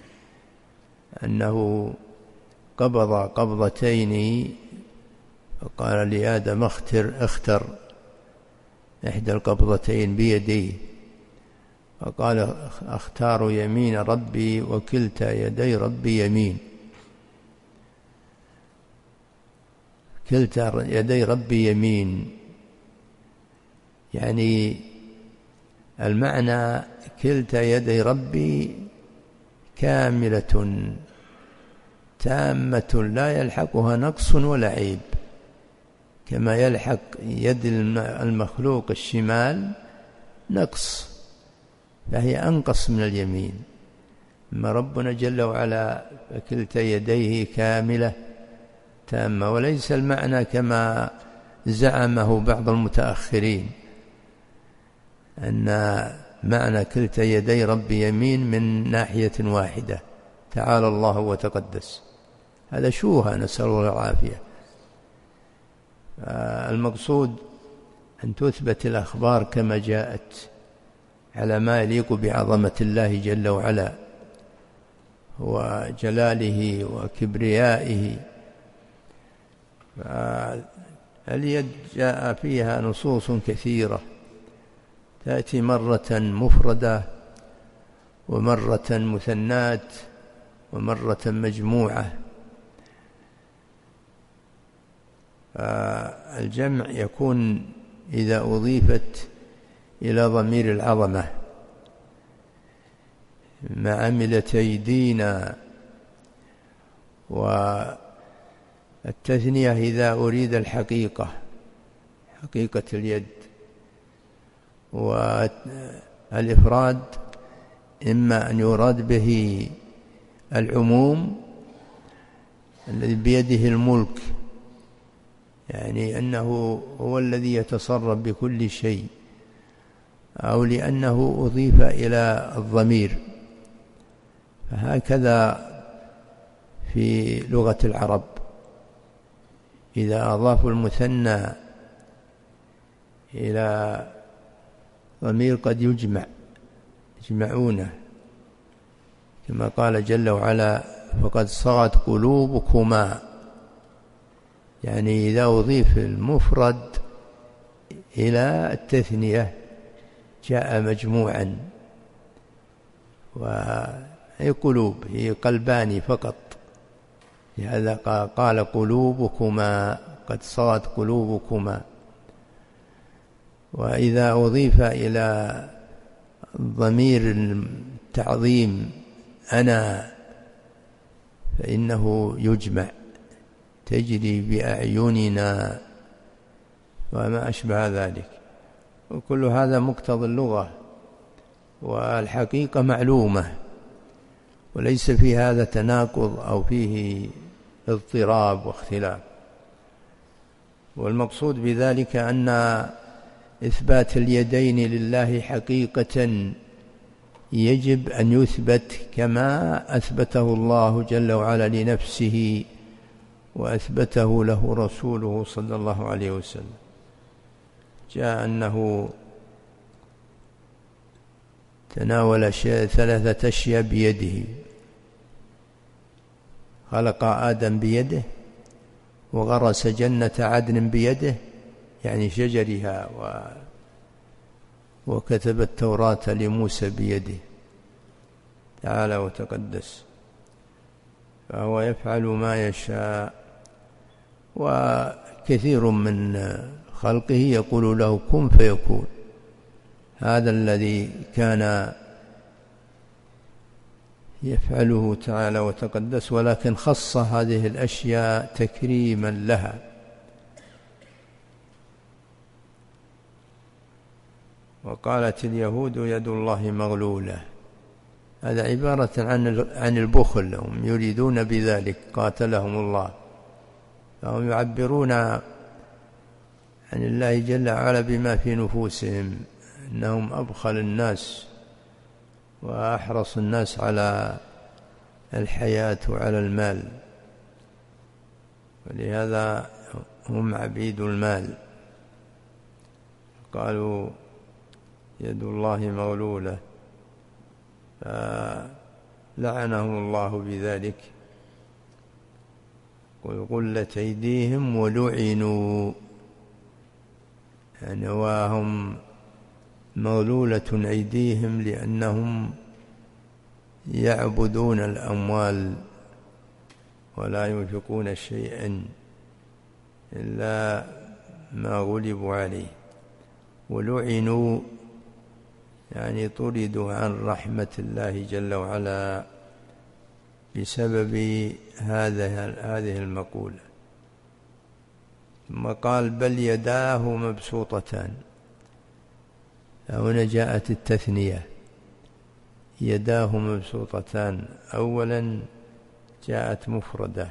أنه قبض قبضتين، فقال لآدم اختر اختر إحدى القبضتين بيديه، فقال اختار يمين ربي وكلتا يدي ربي يمين، كلتا يدي ربي يمين، يعني المعنى كلتا يدي ربي كاملة تامة لا يلحقها نقص ولا عيب، كما يلحق يد المخلوق الشمال نقص، فهي أنقص من اليمين. أما ربنا جل وعلا فكلتا يديه كاملة تامة، وليس المعنى كما زعمه بعض المتأخرين أن معنى كلتا يدي ربي يمين من ناحية واحدة، تعالى الله وتقدس، هذا شوها، نسأل الله العافية. المقصود أن تثبت الأخبار كما جاءت على ما يليق بعظمة الله جل وعلا وجلاله وكبريائه. اليد جاء فيها نصوص كثيرة، تأتي مرة مفردة ومرة مثنات ومرة مجموعة. الجمع يكون إذا أضيفت إلى ضمير العظمة، ما عملت أيدينا، والتثنية إذا أريد الحقيقة، حقيقة اليد. والإفراد إما أن يراد به العموم الذي بيده الملك، يعني أنه هو الذي يتصرف بكل شيء، أو لأنه أضيف إلى الضمير. فهكذا في لغة العرب إذا أضافوا المثنى إلى ضمير قد يجمع يجمعونه، كما قال جل وعلا فقد صغت قلوبكما، يعني إذا أضيف المفرد إلى التثنية جاء مجموعا، وهي قلوب، هي قلبان فقط، لهذا قال قلوبكما قد صغت قلوبكما. وإذا أضيف إلى ضمير التعظيم أنا فإنه يجمع، تجري بأعيننا وما أشبه ذلك. وكل هذا مقتضى اللغة، والحقيقة معلومة، وليس في هذا تناقض أو فيه اضطراب واختلاف. والمقصود بذلك أن إثبات اليدين لله حقيقة يجب أن يثبت كما أثبته الله جل وعلا لنفسه وأثبته له رسوله صلى الله عليه وسلم. جاء أنه تناول ثلاثة أشياء بيده: خلق آدم بيده، وغرس جنة عدن بيده يعني شجرها، و وكتب التوراة لموسى بيده تعالى وتقدس، فهو يفعل ما يشاء. وكثير من خلقه يقول له كن فيكون، هذا الذي كان يفعله تعالى وتقدس، ولكن خص هذه الأشياء تكريما لها. وقالت اليهود يد الله مغلولة، هذا عبارة عن عن البخل، هم يريدون بذلك قاتلهم الله، فهم يعبرون عن الله جل وعلا بما في نفوسهم، أنهم أبخل الناس وأحرص الناس على الحياة وعلى المال، ولهذا هم عبيد المال. قالوا يد الله مغلولة، فلعنهم الله بذلك. قل غلت أيديهم ولعنوا، يعني وهم مغلولة أيديهم لأنهم يعبدون الأموال ولا ينفقون شيئا إلا ما غلبوا عليه. ولعنوا يعني طردوا عن رحمة الله جل وعلا بسبب هذه المقولة. ثم قال بل يداه مبسوطتان، هنا جاءت التثنية، يداه مبسوطتان. أولا جاءت مفردة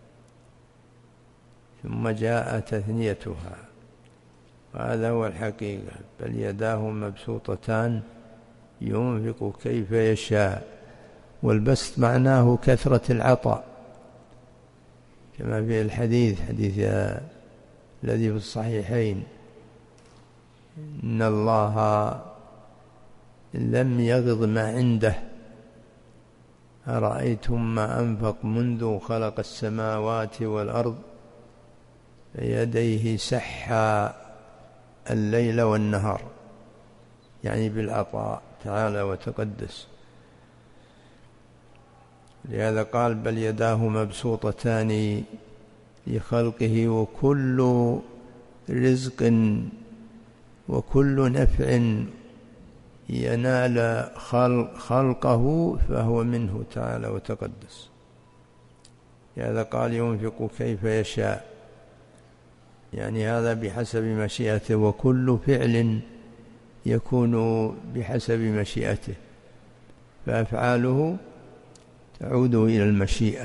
ثم جاء تثنيتها، وهذا هو الحقيقة. بل يداه مبسوطتان ينفق كيف يشاء، والبسط معناه كثرة العطاء، كما في الحديث حديث الذي في الصحيحين: إن الله لم يغض ما عنده، أرأيتم ما أنفق منذ خلق السماوات والأرض، يديه سحى الليل والنهار، يعني بالعطاء تعالى وتقدس. لهذا قال بل يداه مبسوطتان لخلقه، وكل رزق وكل نفع ينال خلقه فهو منه تعالى وتقدس. لهذا قال ينفق كيف يشاء، يعني هذا بحسب مشيئته، وكل فعل يكون بحسب مشيئته، فأفعاله تعود إلى المشيئة.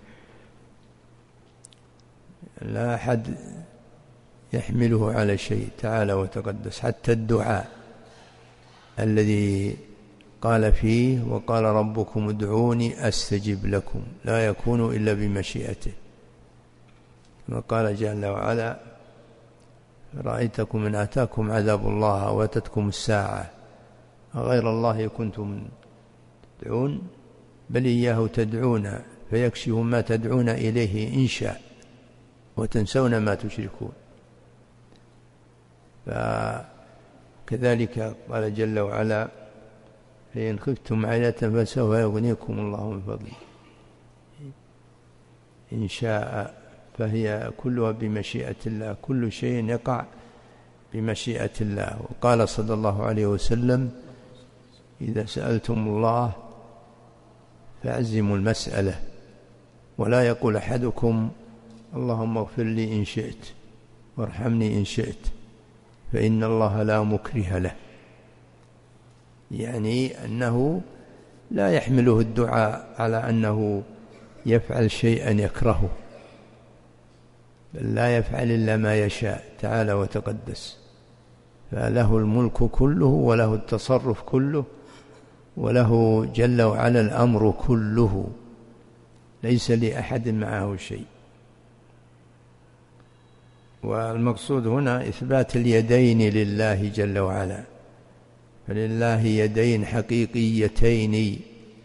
لا أحد يحمله على شيء تعالى وتقدس، حتى الدعاء الذي قال فيه وقال ربكم ادعوني أستجب لكم، لا يكون إلا بمشيئته. كما قال جل وعلا: رأيتكم إن أتاكم عذاب الله وأتتكم الساعة غير الله كنتم تدعون بل إياه تدعون فيكشف ما تدعون إليه إن شاء وتنسون ما تشركون. فكذلك قال جل وعلا: فإن خفتم عيلة فسوف يغنيكم الله من فضله إن شاء، فهي كلها بمشيئة الله، كل شيء يقع بمشيئة الله. وقال صلى الله عليه وسلم: إذا سألتم الله فأعزموا المسألة، ولا يقول أحدكم اللهم اغفر لي إن شئت وارحمني إن شئت، فإن الله لا مكره له، يعني أنه لا يحمله الدعاء على أنه يفعل شيئا يكرهه، بل لا يفعل إلا ما يشاء تعالى وتقدس، فله الملك كله وله التصرف كله وله جل وعلا الأمر كله، ليس لأحد معه شيء. والمقصود هنا إثبات اليدين لله جل وعلا، فلله يدين حقيقيتين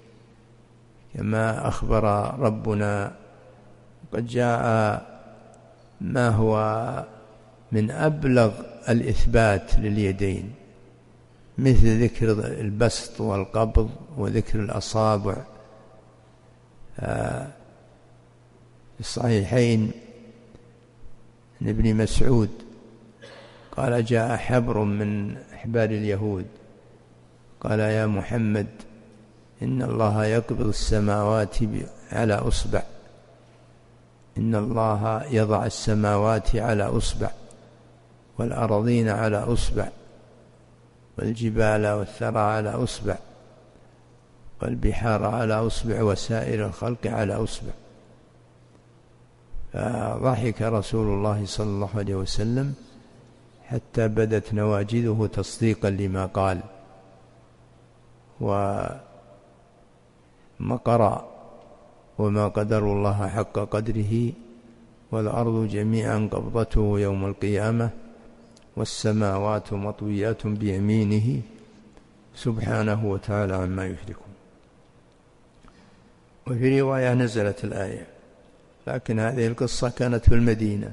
كما أخبر ربنا. قد جاء ما هو من أبلغ الإثبات لليدين، مثل ذكر البسط والقبض وذكر الأصابع. في الصحيحين عن ابن مسعود قال: جاء حبر من أحبار اليهود قال: يا محمد، إن الله يقبض السماوات على أصبع، إن الله يضع السماوات على أصبع والأرضين على أصبع والجبال والثرى على أصبع والبحار على أصبع وسائر الخلق على أصبع. فضحك رسول الله صلى الله عليه وسلم حتى بدت نواجذه تصديقا لما قال، ومقر وما قدر الله حق قدره والأرض جميعا قبضته يوم القيامة والسماوات مطويات بيمينه سبحانه وتعالى عما يشركون. وفي رواية نزلت الآية، لكن هذه القصة كانت في المدينة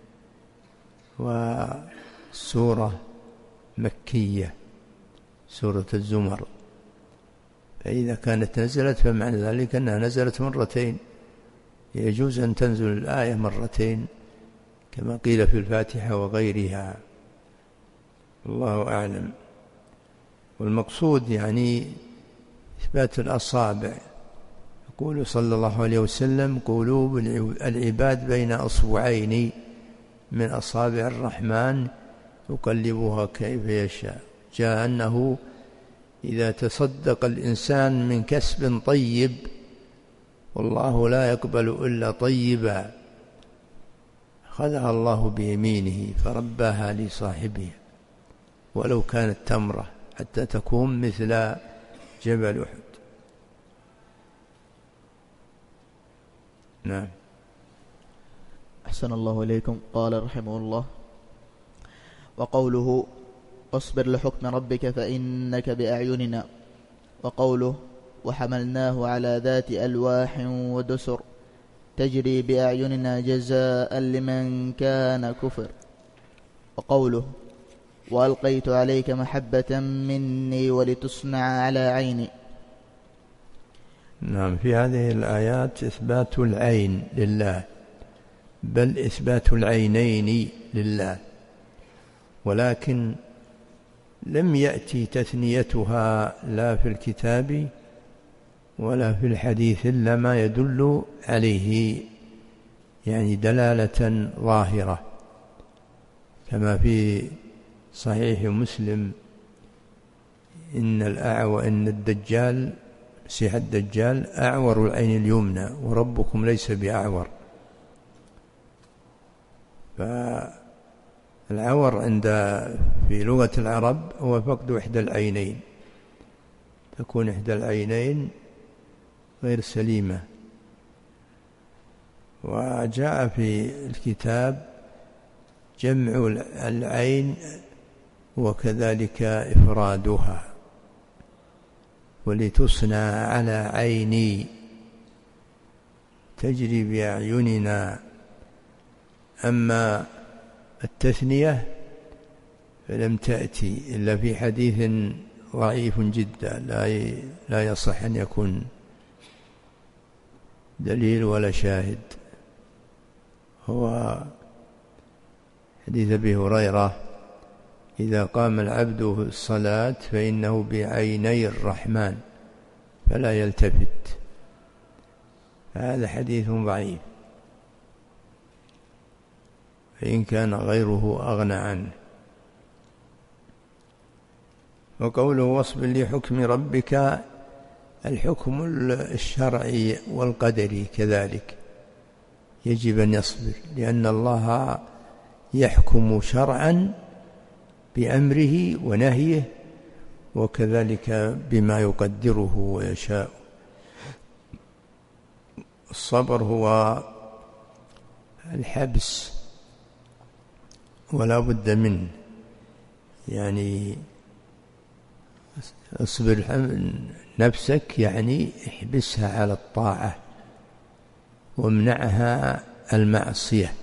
وسورة مكية سورة الزمر، فإذا كانت نزلت فمعنى ذلك أنها نزلت مرتين، يجوز أن تنزل الآية مرتين كما قيل في الفاتحة وغيرها، الله أعلم. والمقصود يعني إثبات الأصابع. يقول صلى الله عليه وسلم: قلوب العباد بين أصبعين من أصابع الرحمن يقلبها كيف يشاء. جاء أنه إذا تصدق الإنسان من كسب طيب والله لا يقبل إلا طيبا خذها الله بيمينه فرباها لصاحبها ولو كانت تمرة حتى تكون مثل جبل أحد. نعم. أحسن الله إليكم. قال رحمه الله: وقوله: اصبر لحكم ربك فإنك بأعيننا. وقوله: وحملناه على ذات ألواح ودسر تجري بأعيننا جزاء لمن كان كفر. وقوله: وألقيت عليك محبة مني ولتصنع على عيني. نعم. في هذه الآيات إثبات العين لله، بل إثبات العينين لله، ولكن لم يأتي تثنيتها لا في الكتاب ولا في الحديث إلا ما يدل عليه، يعني دلالة ظاهرة، كما في صحيح مسلم: إن الأعور إن الدجال مسيح الدجال أعور العين اليمنى وربكم ليس بأعور. فالعور عند في لغة العرب هو فقد إحدى العينين، تكون إحدى العينين غير سليمة. وجاء في الكتاب جمع العين وكذلك إفرادها: ولتصنع على عيني تجري بأعيننا. أما التثنية فلم تأتي إلا في حديث ضعيف جدا لا لا يصح أن يكون دليل ولا شاهد، هو حديث أبي هريرة: إذا قام العبد في الصلاة فإنه بعيني الرحمن فلا يلتفت. هذا حديث ضعيف، فإن كان غيره أغنى عنه. وقوله: واصبر لحكم ربك، الحكم الشرعي والقدري كذلك يجب أن يصبر، لأن الله يحكم شرعا بأمره ونهيه وكذلك بما يقدره ويشاء. الصبر هو الحبس ولا بد منه، يعني اصبر نفسك يعني احبسها على الطاعة وامنعها المعصية.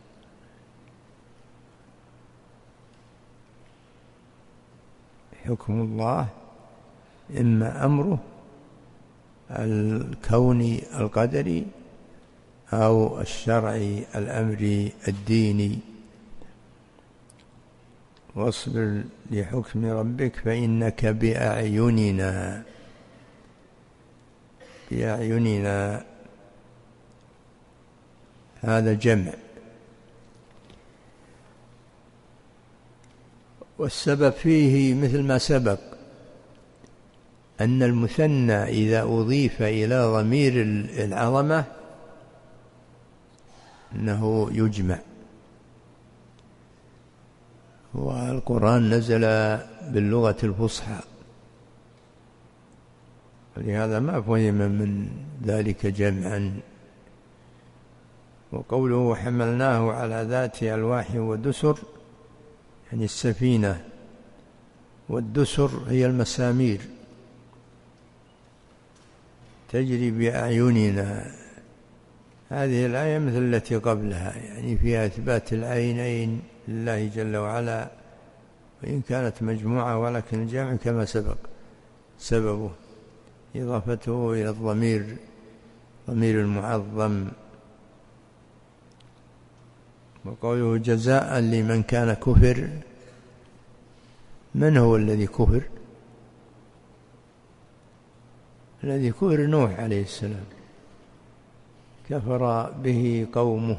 حكم الله إما أمره الكوني القدري أو الشرعي الأمر الديني. واصبر لحكم ربك فإنك بأعيننا. بأعيننا هذا جمع، والسبب فيه مثل ما سبق أن المثنى إذا أضيف إلى ضمير العظمة أنه يجمع. والقرآن نزل باللغة الفصحى، ولهذا ما فهم من ذلك جمعا. وقوله حملناه على ذات ألواح ودسر يعني السفينة، والدسر هي المسامير تجري بأعيننا. هذه الآية مثل التي قبلها، يعني فيها إثبات العينين لله جل وعلا، وإن كانت مجموعة ولكن الجمع كما سبق سببه إضافته إلى الضمير، ضمير المعظم. وقوله جزاء لمن كان كفر، من هو الذي كفر؟ الذي كفر نوح عليه السلام، كفر به قومه،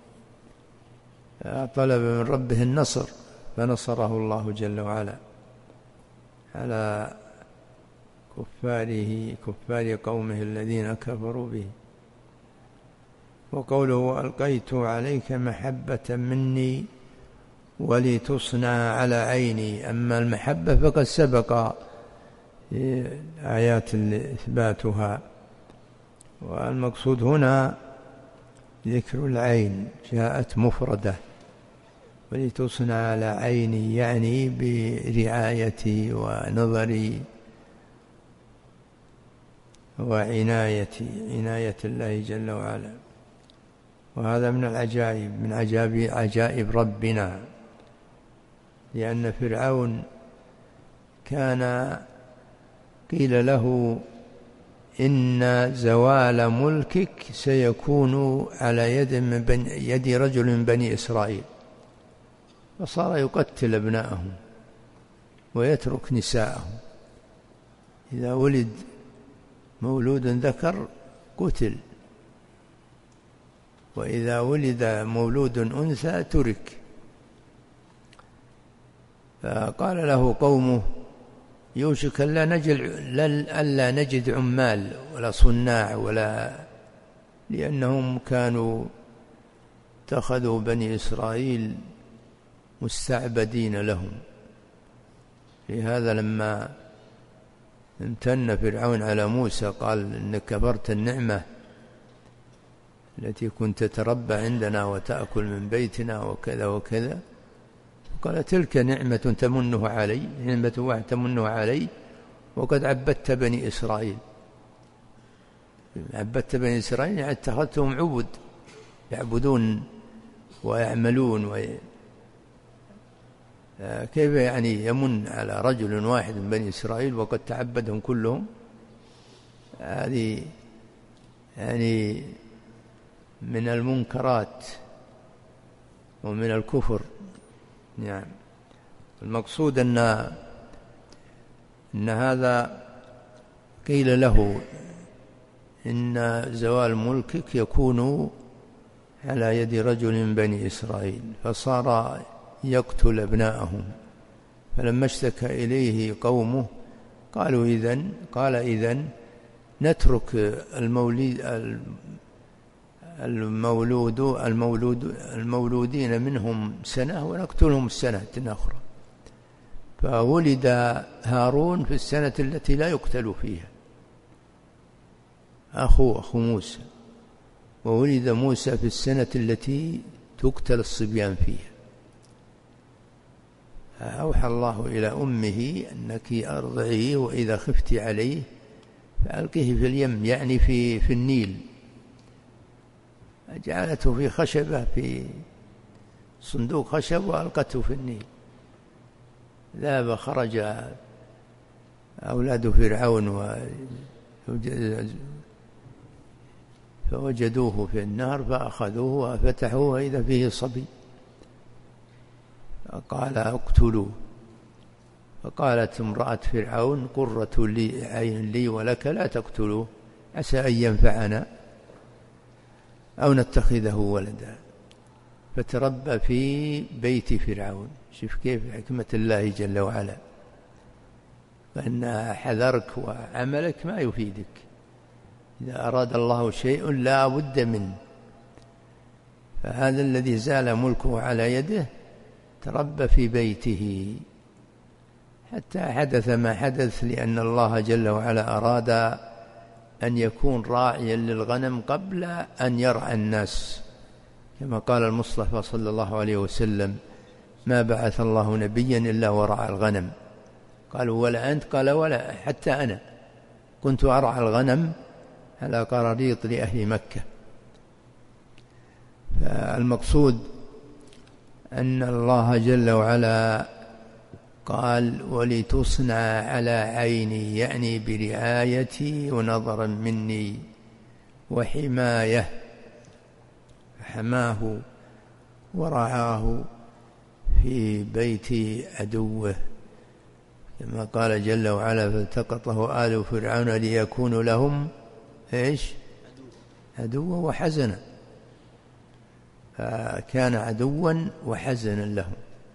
طلب من ربه النصر فنصره الله جل وعلا على كفاره كفار قومه الذين كفروا به. وقوله ألقيت عليك محبة مني ولتصنع على عيني. أما المحبة فقد سبق آيات إثباتها، والمقصود هنا ذكر العين جاءت مفردة، ولتصنع على عيني يعني برعايتي ونظري وعنايتي، عناية الله جل وعلا. وهذا من العجائب، من عجائب عجائب ربنا، لأن فرعون كان قيل له إن زوال ملكك سيكون على يد من بني يد رجل من بني إسرائيل، فصار يقتل أبناءهم ويترك نساءهم. إذا ولد مولود ذكر قتل، وإذا ولد مولود أنثى ترك. فقال له قومه يوشك ألا نجد, ألا نجد عمال ولا صناع، ولا لأنهم كانوا اتخذوا بني إسرائيل مستعبدين لهم. لهذا لما امتن فرعون على موسى قال إنك كفرت النعمة التي كنت تتربى عندنا وتأكل من بيتنا وكذا وكذا، قال تلك نعمة تمنه علي، نعمة واحد تمنه علي وقد عبدت بني إسرائيل. عبدت بني إسرائيل يعني اتخذتهم عبد يعبدون ويعملون و... كيف يعني يمن على رجل واحد من بني إسرائيل وقد تعبدهم كلهم؟ هذه يعني من المنكرات ومن الكفر. نعم. المقصود أن أن هذا قيل له إن زوال ملكك يكون على يد رجل من بني إسرائيل، فصار يقتل أبناءهم. فلما اشتكى إليه قومه قالوا إذن قال إذن نترك المولد المولود المولود المولودين منهم سنة ونقتلهم السنة الأخرى. فولد هارون في السنة التي لا يقتل فيها، أخو أخو موسى، وولد موسى في السنة التي تقتل الصبيان فيها. أوحى الله إلى أمه أنك أرضعيه، وإذا خفت عليه فألقيه في اليم، يعني في في النيل. جعلته في خشبة، في صندوق خشب، وألقته في النيل. ذهب خرج أولاد فرعون فوجدوه في النهر فأخذوه وفتحوه إذا فيه صبي، فقال اقتلوه. فقالت امرأة فرعون قرة لي عين لي ولك لا تقتلوه عسى أن ينفعنا أو نتخذه ولدا. فتربى في بيت فرعون. شوف كيف حكمة الله جل وعلا، فإن حذرك وعملك ما يفيدك. إذا أراد الله شيء لا بد منه. فهذا الذي زال ملكه على يده تربى في بيته حتى حدث ما حدث، لأن الله جل وعلا أراد أن يكون راعيا للغنم قبل أن يرعى الناس، كما قال المصطفى صلى الله عليه وسلم: ما بعث الله نبيا إلا ورعى الغنم. قالوا: ولا أنت؟ قال: ولا حتى أنا كنت أرعى الغنم على قراريط لأهل مكة. فالمقصود أن الله جل وعلا قال: ولتصنع على عيني، يعني برعايتي ونظرا مني وحماية، حماه ورعاه في بيت عدوه، كما قال جل وعلا: فالتقطه آل فرعون ليكون لهم إيش؟ عدوا وحزنا. فكان عدوا وحزنا لهم.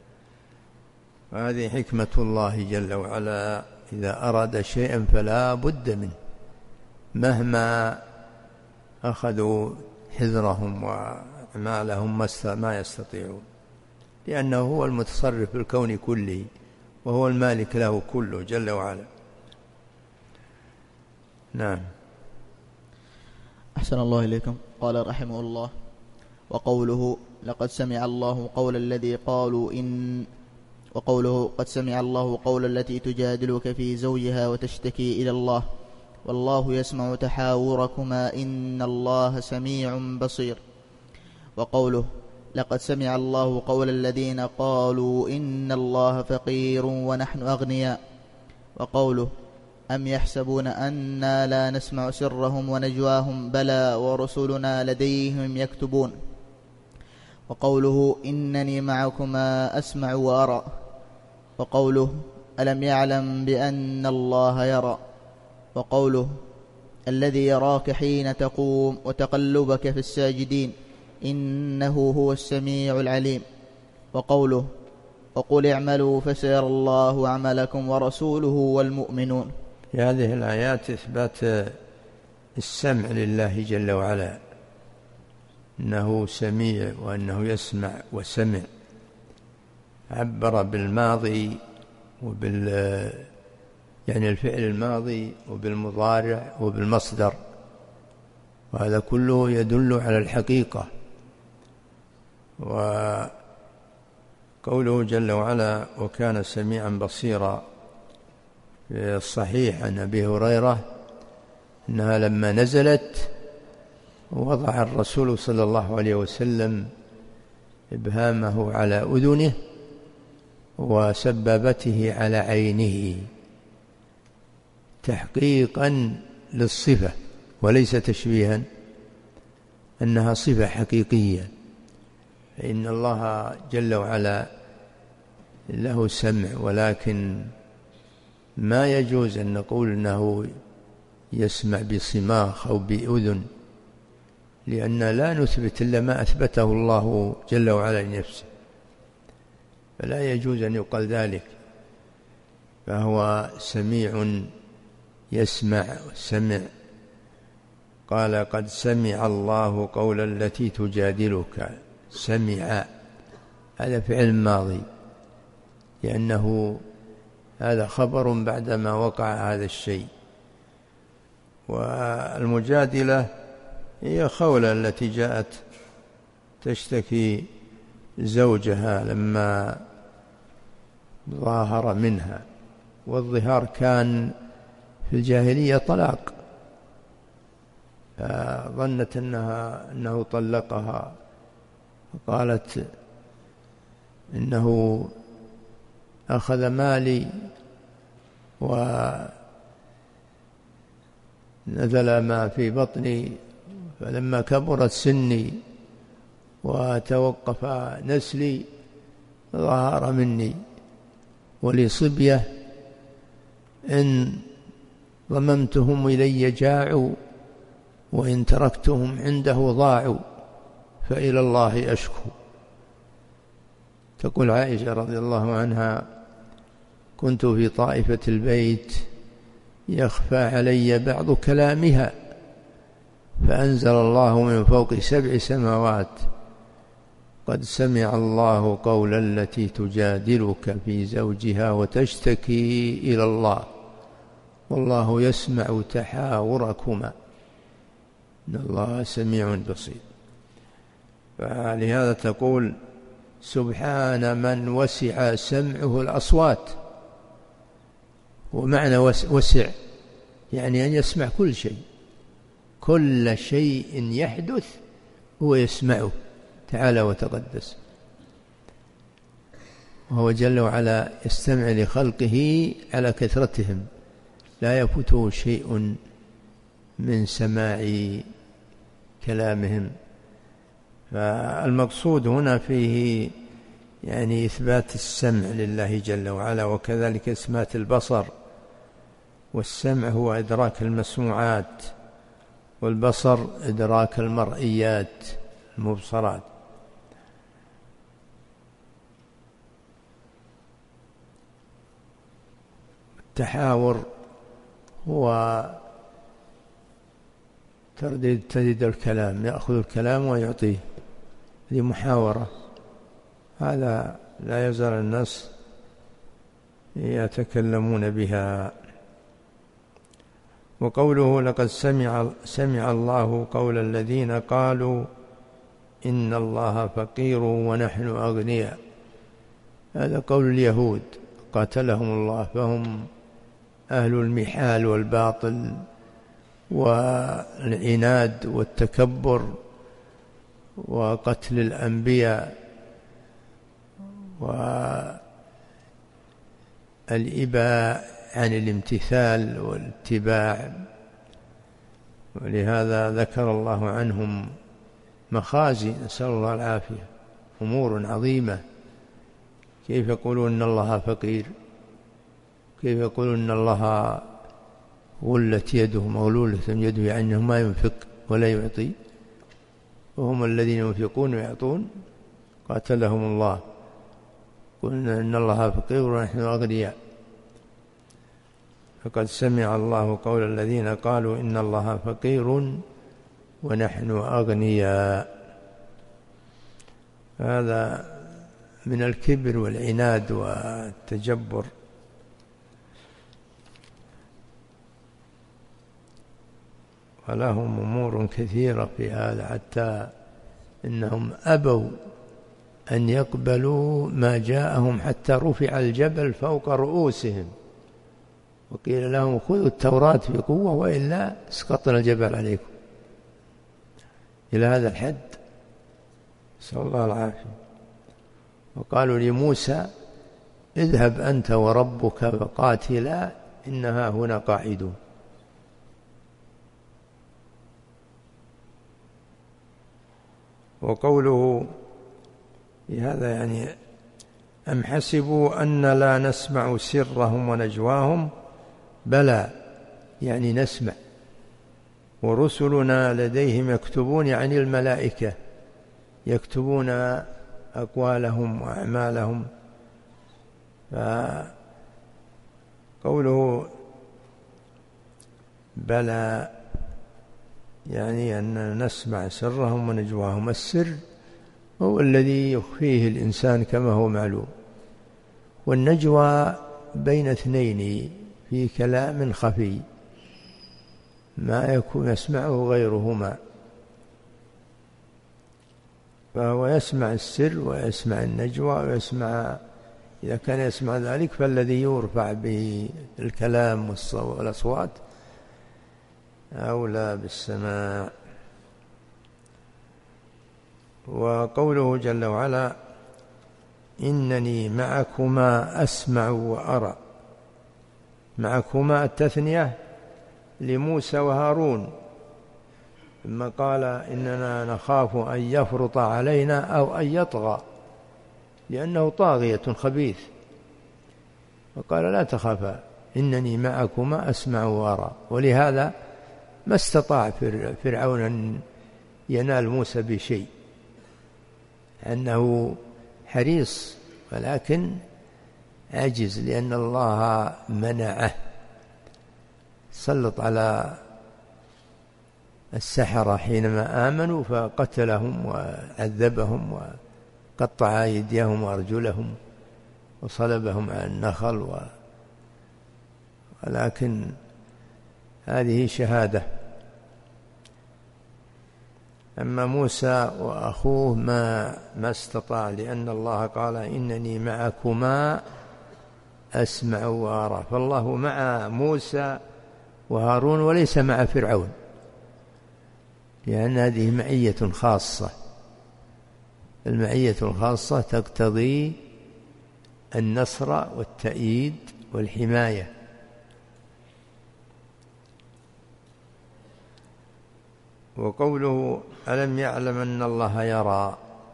وهذه حكمة الله جل وعلا، إذا أراد شيئا فلا بد منه مهما أخذوا حذرهم وأعمالهم ما يستطيعون، لأنه هو المتصرف في الكون كله وهو المالك له كله جل وعلا. نعم. أحسن الله إليكم. قال رحمه الله: وقوله لقد سمع الله قول الذي قالوا إن وقوله قد سمع الله قول التي تجادلك في زوجها وتشتكي إلى الله والله يسمع تحاوركما إن الله سميع بصير. وقوله لقد سمع الله قول الذين قالوا إن الله فقير ونحن أغنياء. وقوله أم يحسبون أنا لا نسمع سرهم ونجواهم بلى ورسلنا لديهم يكتبون. وقوله إنني معكما أسمع وأرى. وقوله ألم يعلم بأن الله يرى. وقوله الذي يراك حين تقوم وتقلبك في الساجدين إنه هو السميع العليم. وقوله وقل اعملوا فسيرى الله عملكم ورسوله والمؤمنون. في هذه الآيات إثبات السمع لله جل وعلا، إنه سميع وأنه يسمع وسمع. عبر بالماضي وبال يعني الفعل الماضي وبالمضارع وبالمصدر، وهذا كله يدل على الحقيقة. وقوله جل وعلا وكان سميعا بصيرا في الصحيح عن أبي هريرة أنها لما نزلت وضع الرسول صلى الله عليه وسلم إبهامه على أذنه وسبابته على عينه تحقيقا للصفة وليس تشبيها، أنها صفة حقيقية. فإن الله جل وعلا له سمع، ولكن ما يجوز أن نقول أنه يسمع بصماخ أو بأذن، لأن لا نثبت إلا ما أثبته الله جل وعلا لنفسه، فلا يجوز أن يقال ذلك. فهو سميع يسمع سمع. قال قد سمع الله قول التي تجادلك. سمع هذا فعل ماضي، لأنه هذا خبر بعدما وقع هذا الشيء. والمجادلة هي خولة التي جاءت تشتكي زوجها لما ظاهر منها، والظهار كان في الجاهلية طلاق، فظنت أنها أنه طلقها، فقالت إنه أخذ مالي ونزل ما في بطني، فلما كبرت سني وتوقف نسلي ظهر مني، ولي صبية إن ضممتهم إلي جاعوا وإن تركتهم عنده ضاعوا فإلى الله أشكو. تقول عائشة رضي الله عنها كنت في طائفة البيت يخفى علي بعض كلامها فأنزل الله من فوق سبع سماوات لقد سمع الله قول التي تجادلك في زوجها وتشتكي إلى الله والله يسمع تحاوركما إن الله سميع بصير. فلهذا تقول سبحان من وسع سمعه الأصوات، ومعنى وسع يعني أن يسمع كل شيء، كل شيء يحدث هو يسمعه تعالى وتقدس، وهو جل وعلا يستمع لخلقه على كثرتهم لا يفوته شيء من سماع كلامهم. فالمقصود هنا فيه يعني إثبات السمع لله جل وعلا، وكذلك إثبات البصر، والسمع هو إدراك المسموعات، والبصر إدراك المرئيات المبصرات. التحاور هو ترديد ترديد الكلام، يأخذ الكلام ويعطيه، هذه محاورة، هذا لا يزال الناس يتكلمون بها. وقوله لقد سمع, سمع الله قول الذين قالوا إن الله فقير ونحن أغنياء، هذا قول اليهود قاتلهم الله، فهم أهل المحال والباطل والعناد والتكبر وقتل الأنبياء والإباء عن الامتثال والاتباع، ولهذا ذكر الله عنهم مخازي، نسأل الله العافية، أمور عظيمة. كيف يقولون إن الله فقير، كيف يقولون إن الله غلت يده مغلولة يده، يعني أنه ما ينفق ولا يعطي، وهم الذين ينفقون ويعطون، قاتلهم الله. قلنا إن الله فقير ونحن أغنياء. فقد سمع الله قول الذين قالوا إن الله فقير ونحن أغنياء، هذا من الكبر والعناد والتجبر. ولهم أمور كثيرة في هذا، حتى إنهم أبوا أن يقبلوا ما جاءهم حتى رفع الجبل فوق رؤوسهم وقيل لهم خذوا التوراة بقوة وإلا اسقطنا الجبل عليكم، إلى هذا الحد، نسأل الله العافية. وقالوا لموسى اذهب أنت وربك فقاتلا إنها هنا قاعدون. وقوله هذا يعني أم حسبوا أن لا نسمع سرهم ونجواهم، بلى يعني نسمع، ورسلنا لديهم يكتبون، يعني الملائكة يكتبون أقوالهم وأعمالهم. فقوله بلى يعني أن نسمع سرهم ونجواهم. السر هو الذي يخفيه الإنسان كما هو معلوم، والنجوى بين اثنين في كلام خفي ما يكون يسمعه غيرهما، فهو يسمع السر ويسمع النجوى ويسمع، إذا كان يسمع ذلك فالذي يرفع به الكلام والأصوات أولى بالسماع. وقوله جل وعلا إنني معكما أسمع وأرى، معكما التثنية لموسى وهارون، ثم قال إننا نخاف أن يفرط علينا أو أن يطغى لأنه طاغية خبيث، وقال لا تخافا إنني معكما أسمع وأرى. ولهذا ما استطاع فرعون أن ينال موسى بشيء، أنه حريص ولكن عجز، لأن الله منعه، سلط على السحرة حينما آمنوا فقتلهم وعذبهم قطع أيديهم وأرجلهم وصلبهم على النخل و... ولكن هذه شهادة. أما موسى وأخوه ما ما استطاع، لأن الله قال إنني معكما أسمع وأرى، فالله مع موسى وهارون وليس مع فرعون، لأن هذه معية خاصة. المعية الخاصة تقتضي النصر والتأييد والحماية. وقوله ألم يعلم أن الله يرى،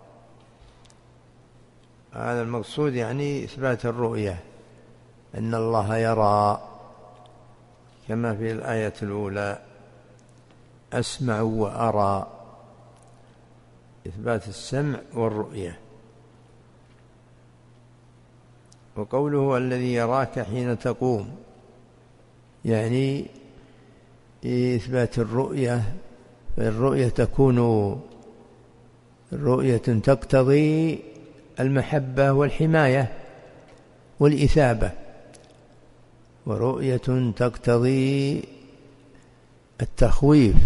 هذا المقصود يعني إثبات الرؤية، أن الله يرى كما في الآية الأولى أسمع وأرى، إثبات السمع والرؤية. وقوله الذي يراك حين تقوم، يعني إثبات الرؤية. الرؤية تكون رؤية تقتضي المحبة والحماية والإثابة، ورؤية تقتضي التخويف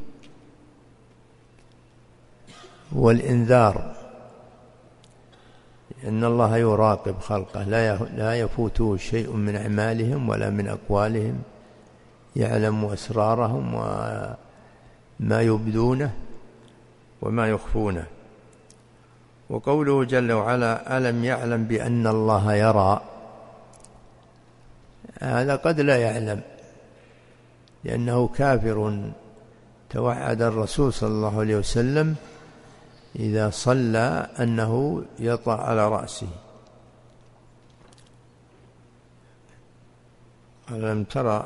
والإنذار، لأن الله يراقب خلقه، لا يفوته شيء من أعمالهم ولا من أقوالهم، يعلم أسرارهم وما يبدونه وما يخفونه. وقوله جل وعلا ألم يعلم بأن الله يرى، هذا قد لا يعلم، لأنه كافر توعد الرسول صلى الله عليه وسلم إذا صلى أنه يطأ على رأسه. ألم ترى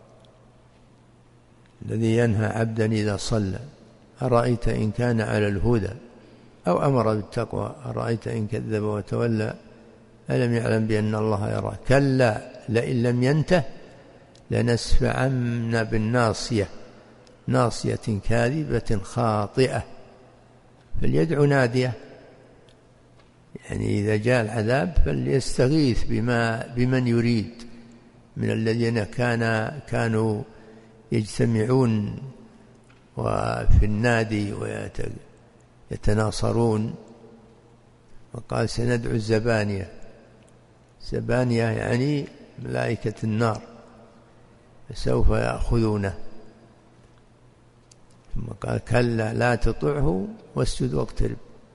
الذي ينهى عبدا إذا صلى أرأيت إن كان على الهدى أو أمر بالتقوى أرأيت إن كذب وتولى ألم يعلم بأن الله يرى كلا لئن لم ينته لنسفعن بالناصية ناصية كاذبة خاطئة فليدع ناديه. يعني إذا جاء العذاب فليستغيث بما بمن يريد من الذين كان كانوا يجتمعون وفي النادي ويتناصرون. وقال سندعو الزبانية، زبانية يعني ملائكة النار، فسوف يأخذونه. ثم قال كلا لا تطعه واسجد واقترب،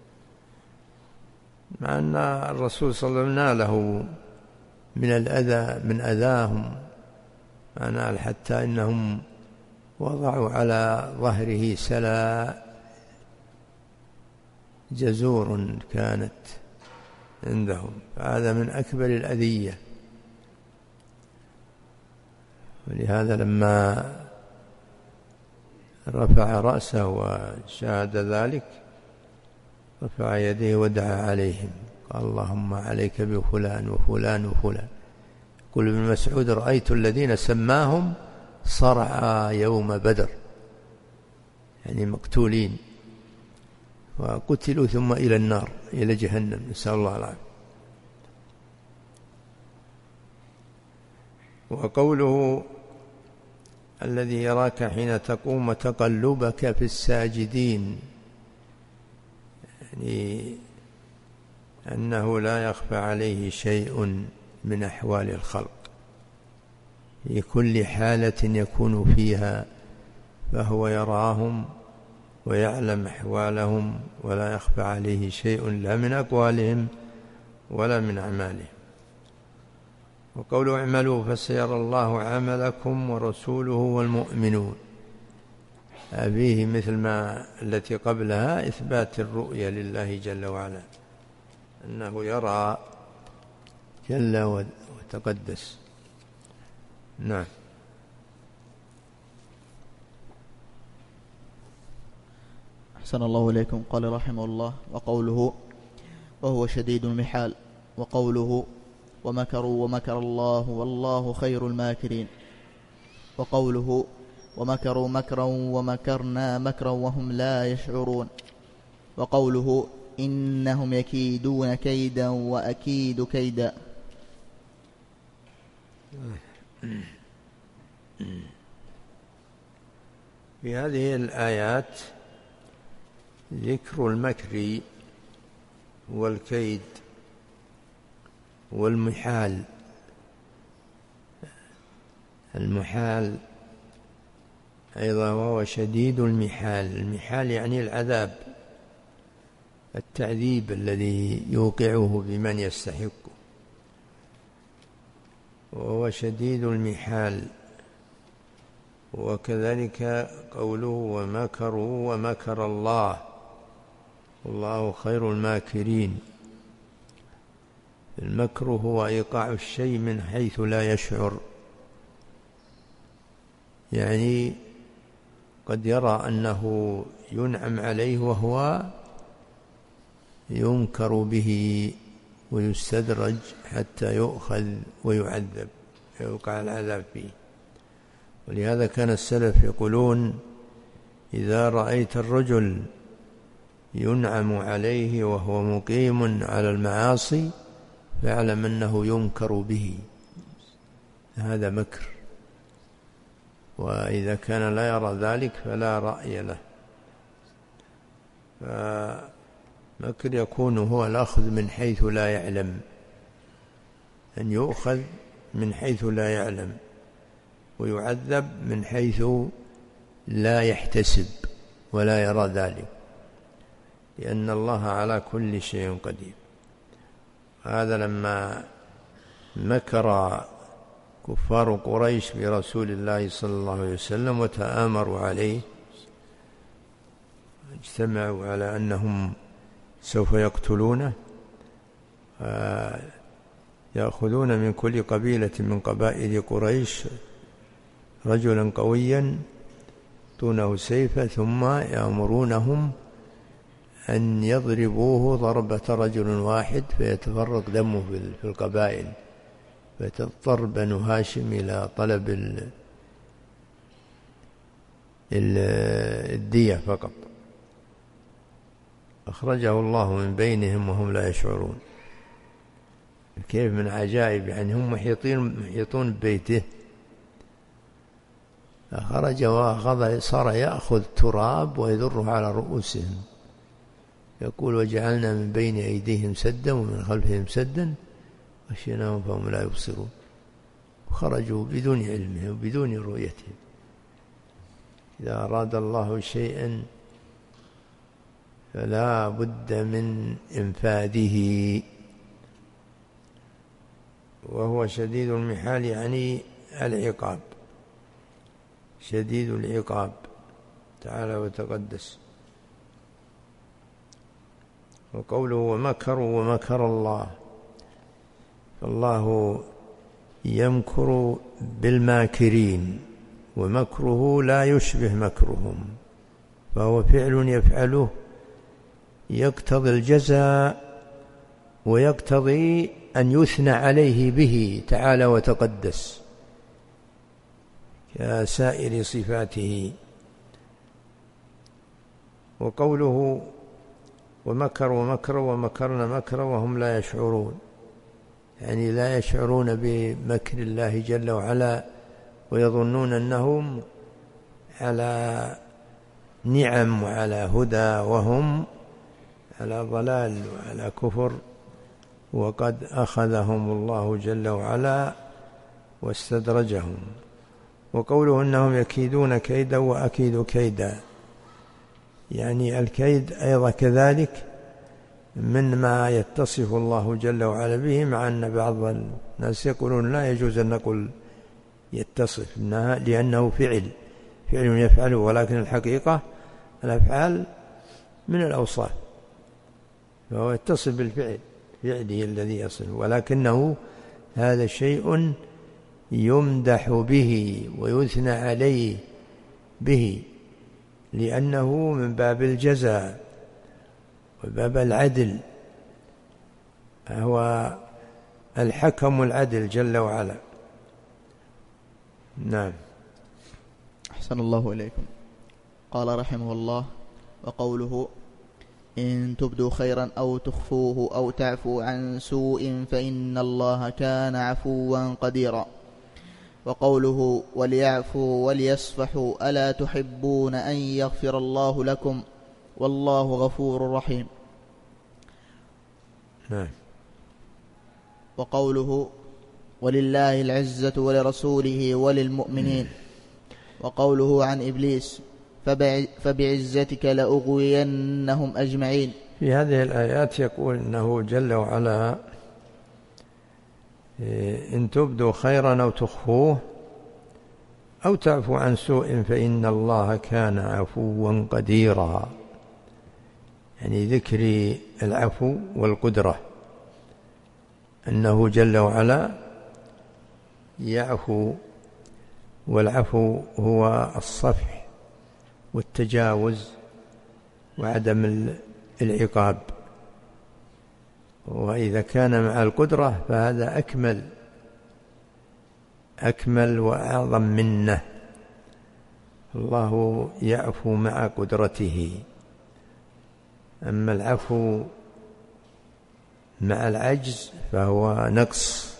مع أن الرسول صلى الله عليه وسلم ناله من الأذى من أذاهم، معناه حتى إنهم وضعوا على ظهره سلا جزور كانت عندهم، فهذا من أكبر الأذية. ولهذا لما رفع رأسه وشاهد ذلك رفع يديه ودعا عليهم، قال اللهم عليك بفلان وفلان وفلان. يقول ابن مسعود رأيت الذين سماهم صرعى يوم بدر، يعني مقتولين وقتلوا ثم إلى النار إلى جهنم، نسأل الله العافية. وقوله الذي يراك حين تقوم تقلبك في الساجدين، يعني أنه لا يخفى عليه شيء من أحوال الخلق في كل حالة يكون فيها، فهو يراهم ويعلم أحوالهم ولا يخفى عليه شيء لا من أقوالهم ولا من أعمالهم. وقوله اعملوا فسيرى الله عملكم ورسوله والمؤمنون، فيه مثل ما التي قبلها إثبات الرؤية لله جل وعلا، أنه يرى جل وتقدس. نعم. أحسن الله إليكم. قال رحمه الله وقوله وهو شديد المحال، وقوله ومكروا ومكر الله والله خير الماكرين، وقوله ومكروا مكرا ومكرنا مكرا وهم لا يشعرون، وقوله إنهم يكيدون كيدا وأكيد كيدا. في هذه الآيات ذكر المكر والكيد والمحال. المحال أيضا وهو شديد المحال. المحال يعني العذاب، التعذيب الذي يوقعه بمن يستحقه، وهو شديد المحال. وكذلك قوله ومكروا ومكر الله والله خير الماكرين. المكر هو إيقاع الشيء من حيث لا يشعر، يعني قد يرى أنه ينعم عليه وهو ينكر به ويستدرج حتى يؤخذ ويعذب، يوقع العذاب فيه. ولهذا كان السلف يقولون إذا رأيت الرجل ينعم عليه وهو مقيم على المعاصي فاعلم أنه ينكر به، هذا مكر. وإذا كان لا يرى ذلك فلا رأي له. فمكر يكون هو الأخذ من حيث لا يعلم، أن يؤخذ من حيث لا يعلم ويعذب من حيث لا يحتسب ولا يرى ذلك، لأن الله على كل شيء قدير. هذا لما مكر كفار قريش برسول الله صلى الله عليه وسلم وتآمروا عليه، اجتمعوا على أنهم سوف يقتلونه، يأخذون من كل قبيلة من قبائل قريش رجلا قويا دونه سيفا ثم يأمرونهم أن يضربوه ضربة رجل واحد فيتفرق دمه في القبائل، فتضطر بنو هاشم إلى طلب الدية فقط. أخرجه الله من بينهم وهم لا يشعرون. كيف من عجائب، يعني هم محيطون ببيته، خرج وأخذ صار يأخذ تراب ويذره على رؤوسهم، يقول وجعلنا من بين أيديهم سدا ومن خلفهم سدا غشيناهم فهم لا يبصرون. وخرجوا بدون علمه وبدون رؤيته. إذا أراد الله شيئا فلا بد من إنفاذه. وهو شديد المحال يعني العقاب، شديد العقاب تعالى وتقدس. وقوله ومكروا ومكر الله، فالله يمكر بالماكرين ومكره لا يشبه مكرهم، فهو فعل يفعله يقتضي الجزاء ويقتضي أن يثنى عليه به تعالى وتقدس كسائر صفاته. وقوله ومكروا مكرا ومكرنا مكرا وهم لا يشعرون، يعني لا يشعرون بمكر الله جل وعلا ويظنون أنهم على نعم وعلى هدى وهم على ضلال وعلى كفر، وقد أخذهم الله جل وعلا واستدرجهم. وقوله أنهم يكيدون كيدا وأكيد كيدا، يعني الكيد أيضا كذلك من ما يتصف الله جل وعلا به، مع أن بعض الناس يقولون لا يجوز أن نقول يتصف لأنه فعل فعل يفعله، ولكن الحقيقة الأفعال من الأوصاف، فهو يتصف بالفعل فعله الذي يصف، ولكنه هذا شيء يمدح به ويثنى عليه به، لأنه من باب الجزاء وباب العدل، هو الحكم العدل جل وعلا. نعم. أحسن الله إليكم. قال رحمه الله: وقوله إن تبدوا خيرا أو تخفوه أو تعفوا عن سوء فإن الله كان عفوا قديرا. وقوله وليعفوا وليصفحوا ألا تحبون أن يغفر الله لكم والله غفور رحيم. نعم. وقوله ولله العزة ولرسوله وللمؤمنين. وقوله عن إبليس فبعزتك لأغوينهم أجمعين. في هذه الآيات يقول إنه جل وعلا إن تبدوا خيرا أو تخفوه أو تعفو عن سوء فإن الله كان عفوا قديرا، يعني ذكر العفو والقدرة، أنه جل وعلا يعفو، والعفو هو الصفح والتجاوز وعدم العقاب، وإذا كان مع القدرة فهذا أكمل أكمل وأعظم منه. الله يعفو مع قدرته، أما العفو مع العجز فهو نقص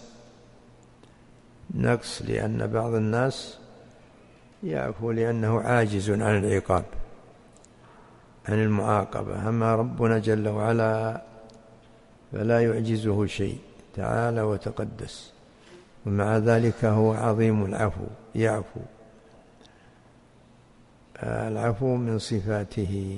نقص لأن بعض الناس يعفو لأنه عاجز عن العقاب عن المعاقبة، أما ربنا جل وعلا فلا يعجزه شيء تعالى وتقدس، ومع ذلك هو عظيم العفو يعفو. العفو من صفاته.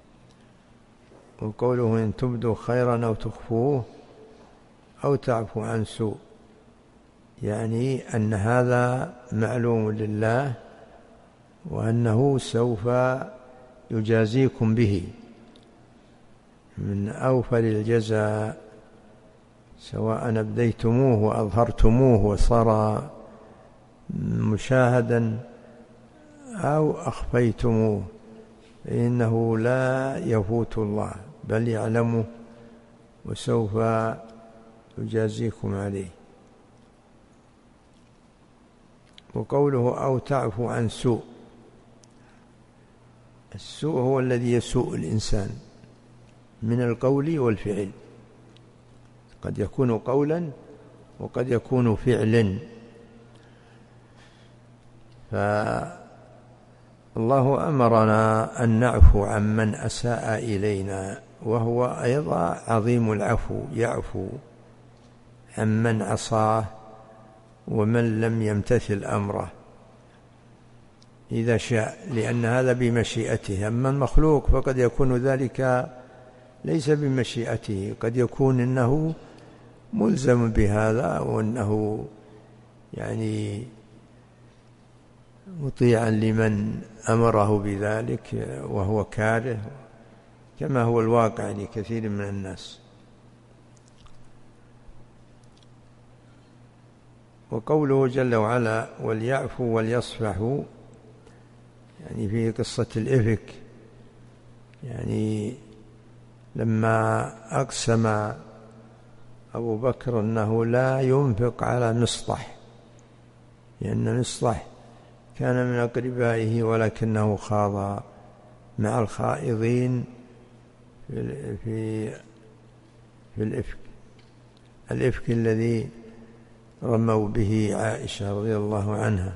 وقوله إن تبدوا خيرا أو تخفوه أو تعفو عن سوء، يعني أن هذا معلوم لله وأنه سوف يجازيكم به من أوفر الجزاء، سواء أبديتموه وأظهرتموه وصار مشاهدا أو أخفيتموه، فإنه لا يفوت الله بل يعلمه وسوف يجازيكم عليه. وقوله أو تعفو عن سوء، السوء هو الذي يسوء الإنسان من القول والفعل، قد يكون قولا وقد يكون فعلا. فالله أمرنا أن نعفو عن من أساء إلينا، وهو أيضا عظيم العفو، يعفو عن من عصاه ومن لم يمتثل أمره إذا شاء، لأن هذا بمشيئته. أما المخلوق فقد يكون ذلك ليس بمشيئته، قد يكون إنه ملزم بهذا وأنه يعني مطيعا لمن أمره بذلك وهو كاره، كما هو الواقع لكثير من الناس. وقوله جل وعلا وليعفوا وليصفحوا، يعني في قصة الإفك، يعني لما أقسم أبو بكر أنه لا ينفق على مصطح، لأن مصطح كان من أقربائه ولكنه خاض مع الخائضين في في في الإفك الإفك الذي رموا به عائشة رضي الله عنها،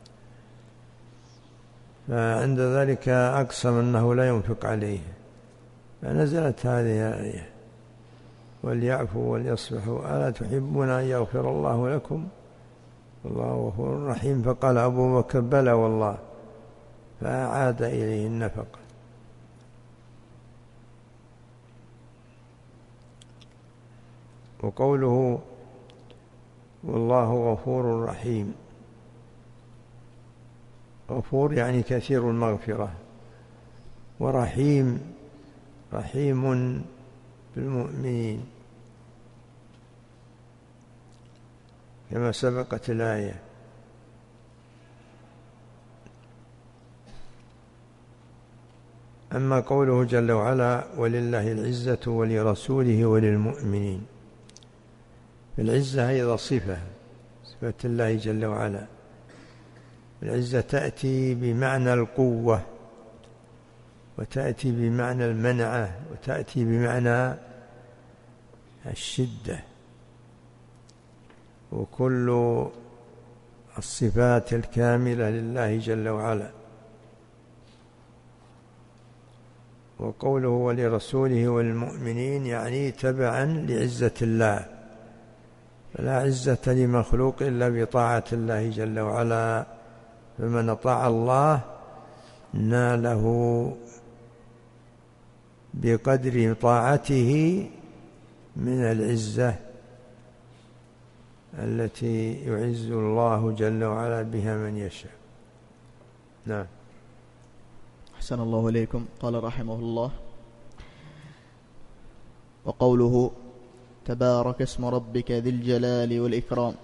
فعند ذلك أقسم أنه لا ينفق عليه، فنزلت هذه الآية وليعفوا وليصفحوا ألا تحبون أن يغفر الله لكم والله غفور رحيم. فقال أبو بكر بلى والله، فأعاد إليه النفقة. وقوله والله غفور رحيم، غفور يعني كثير المغفرة، ورحيم رحيم بالمؤمنين كما سبقت الآية. أما قوله جل وعلا ولله العزة ولرسوله وللمؤمنين، العزة أيضا صفة صفة الله جل وعلا. العزة تأتي بمعنى القوة وتأتي بمعنى المنعة، وتأتي بمعنى الشدة، وكل الصفات الكاملة لله جل وعلا. وقوله ولرسوله والمؤمنين يعني تبعا لعزة الله، فلا عزة لمخلوق إلا بطاعة الله جل وعلا، فمن أطاع الله ناله بقدر طاعته من العزة التي يعز الله جل وعلا بها من يشاء. نعم. أحسن الله إليكم. قال رحمه الله: وقوله تبارك اسم ربك ذي الجلال والإكرام.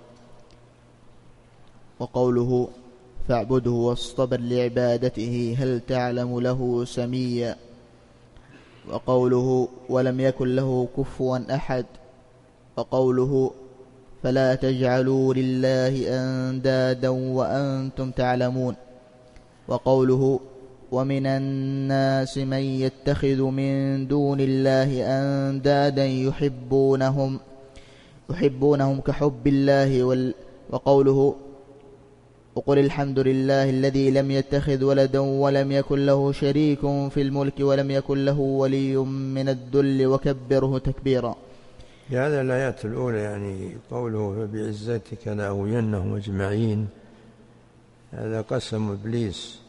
وقوله فاعبده واصطبر لعبادته هل تعلم له سميا. وقوله ولم يكن له كفوا أحد. وقوله فلا تجعلوا لله أندادا وأنتم تعلمون. وقوله ومن الناس من يتخذ من دون الله أندادا يحبونهم يحبونهم كحب الله. وقوله وقل الحمد لله الذي لم يتخذ ولدا ولم يكن له شريك في الملك ولم يكن له ولي من الذل وكبره تكبيرا. هذا الآيات الأولى يعني قوله فبعزتك لأغوينهم أجمعين، هذا قسم إبليس،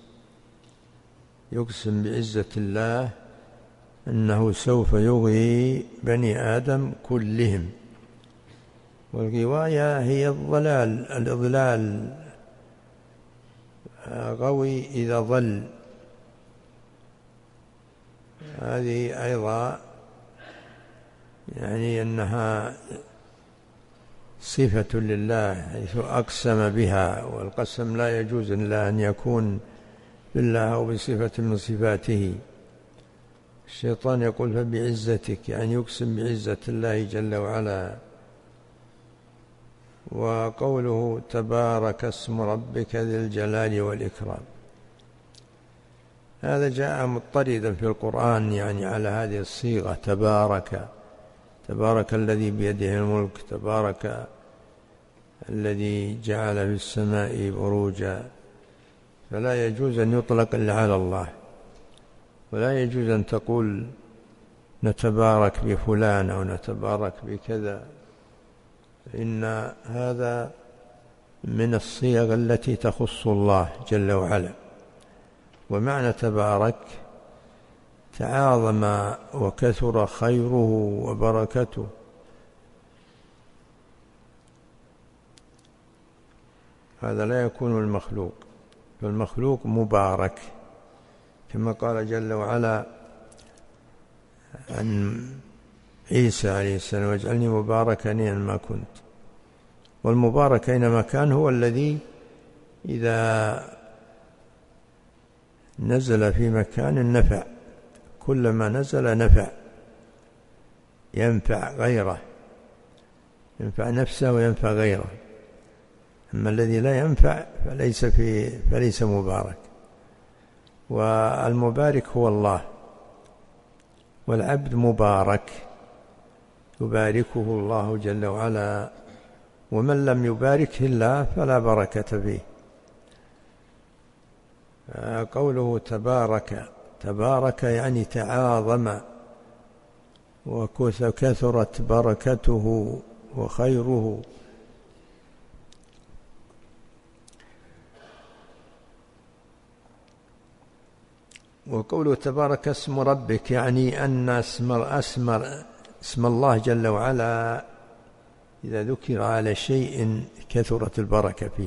يقسم بعزة الله أنه سوف يغوي بني آدم كلهم. والغواية هي الضلال، الإضلال، غوي إذا ضل. هذه أيضا يعني أنها صفة لله حيث أقسم بها، والقسم لا يجوز إلا أن يكون بالله أو بصفة من صفاته. الشيطان يقول فبعزتك يعني يقسم بعزة الله جل وعلا. وقوله تبارك اسم ربك ذي الجلال والإكرام، هذا جاء مضطردا في القرآن يعني على هذه الصيغة تبارك، تبارك الذي بيده الملك، تبارك الذي جعل في السماء بروجا، فلا يجوز أن يطلق إلا على الله، ولا يجوز أن تقول نتبارك بفلان أو نتبارك بكذا، إن هذا من الصيغ التي تخص الله جل وعلا. ومعنى تبارك تعاظم وكثر خيره وبركته، هذا لا يكون المخلوق، فالمخلوق مبارك كما قال جل وعلا عن عيسى عليه السلام واجعلني مباركا أينما كنت. والمبارك أينما كان هو الذي إذا نزل في مكان نفع، كلما نزل نفع، ينفع غيره، ينفع نفسه وينفع غيره. أما الذي لا ينفع فليس, في فليس مبارك. والمبارك هو الله، والعبد مبارك يباركه الله جل وعلا، ومن لم يباركه الله فلا بركة فيه. قوله تبارك، تبارك يعني تعاظم وكثرت بركته وخيره. وقوله تبارك اسم ربك يعني أن اسم, اسم, اسم الله جل وعلا إذا ذكر على شيء كثرت البركة فيه،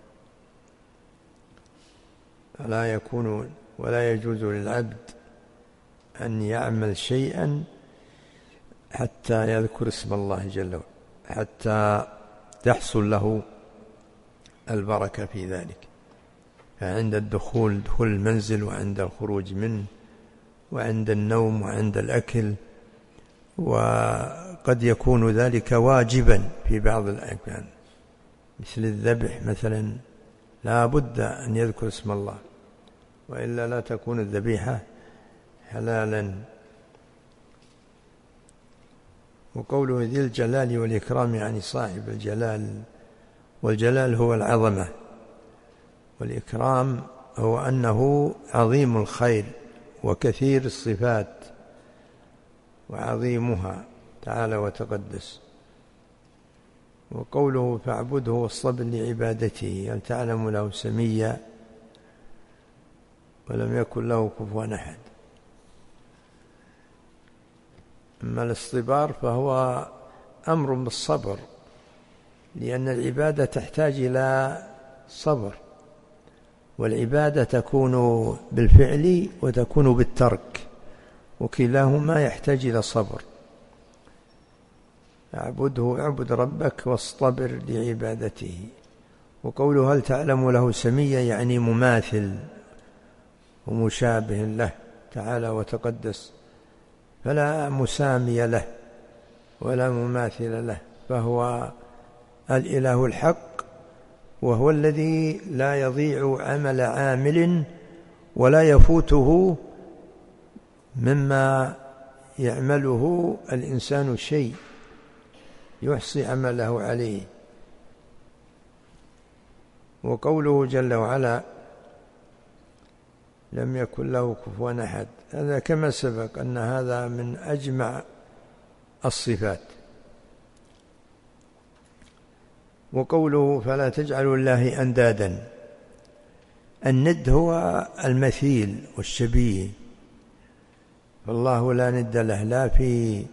فلا يكون ولا يجوز للعبد أن يعمل شيئا حتى يذكر اسم الله جل وعلا، حتى تحصل له البركة في ذلك. فعند الدخول دخول المنزل، وعند الخروج منه، وعند النوم، وعند الأكل، وقد يكون ذلك واجبا في بعض الأحيان مثل الذبح مثلا، لا بد أن يذكر اسم الله، وإلا لا تكون الذبيحة حلالا. وقوله ذي الجلال والإكرام يعني صاحب الجلال، والجلال هو العظمة، والإكرام هو أنه عظيم الخير وكثير الصفات وعظيمها تعالى وتقدس. وقوله فاعبده واصطبر لعبادته، هل تعلم له سميا ولم يكن له كفوا أحد. أما الاصطبار فهو أمر بالصبر، لأن العبادة تحتاج إلى صبر، والعبادة تكون بالفعل وتكون بالترك، وكلاهما يحتاج إلى صبر. اعبده اعبد ربك واصطبر لعبادته. وقوله هل تعلم له سميا يعني مماثل ومشابه له تعالى وتقدس، فلا مسامي له ولا مماثل له، فهو الإله الحق، وهو الذي لا يضيع عمل عامل ولا يفوته مما يعمله الإنسان شيء يحصي عمله عليه. وقوله جل وعلا لم يكن له كفوا أحد، هذا كما سبق أن هذا من أجمع الصفات. وقوله فلا تجعلوا الله أندادا، الند هو المثيل والشبيه، فالله لا ند له لا في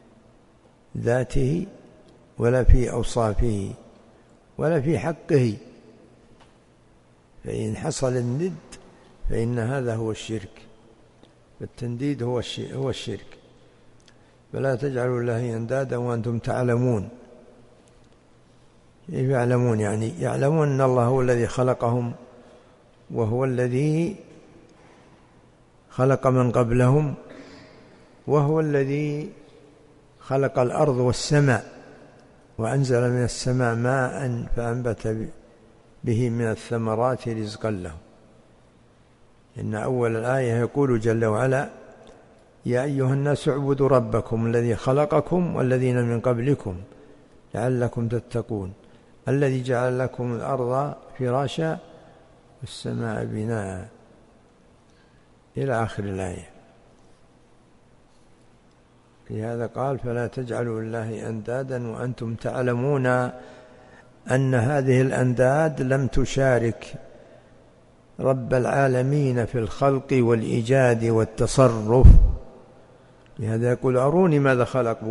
ذاته ولا في أوصافه ولا في حقه، فإن حصل الند فإن هذا هو الشرك، والتنديد هو هو الشرك. فلا تجعلوا الله أندادا وأنتم تعلمون. كيف يعلمون؟ يعني يعلمون أن الله هو الذي خلقهم، وهو الذي خلق من قبلهم، وهو الذي خلق الأرض والسماء، وأنزل من السماء ماء فأنبت به من الثمرات رزقا لهم. إن أول الآية يقول جل وعلا يا أيها الناس اعبدوا ربكم الذي خلقكم والذين من قبلكم لعلكم تتقون الذي جعل لكم الأرض فراشا والسماء بناء إلى آخر الآية. لهذا قال فلا تجعلوا الله أندادا وأنتم تعلمون أن هذه الأنداد لم تشارك رب العالمين في الخلق والإيجاد والتصرف. لهذا يقول أروني ماذا خلقوا،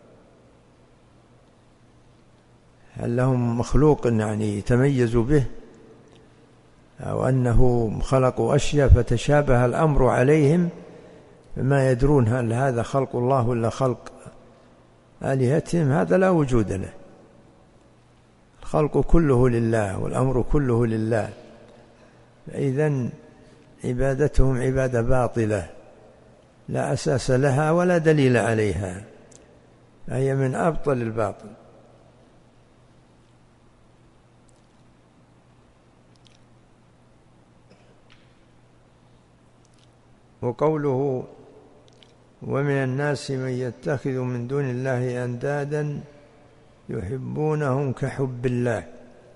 هل لهم مخلوق يعني يتميزوا به، أو أنه خلقوا أشياء فتشابه الأمر عليهم فما يدرون هل هذا خلق الله ولا خلق آلهتهم؟ هذا لا وجود له. الخلق كله لله والأمر كله لله، فإذن عبادتهم عبادة باطلة لا أساس لها ولا دليل عليها، فهي من أبطل الباطل. وقوله ومن الناس من يتخذ من دون الله أندادا يحبونهم كحب الله.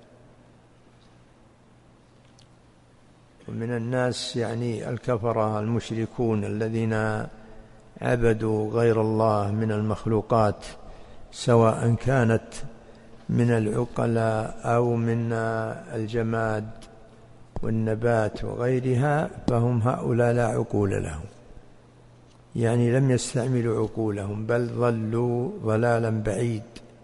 ومن الناس يعني الكفرة المشركون الذين عبدوا غير الله من المخلوقات، سواء كانت من العقلاء أو من الجماد والنبات وغيرها، فهم هؤلاء لا عقول لهم، يعني لم يستعملوا عقولهم بل ضلوا ضلالا بعيد،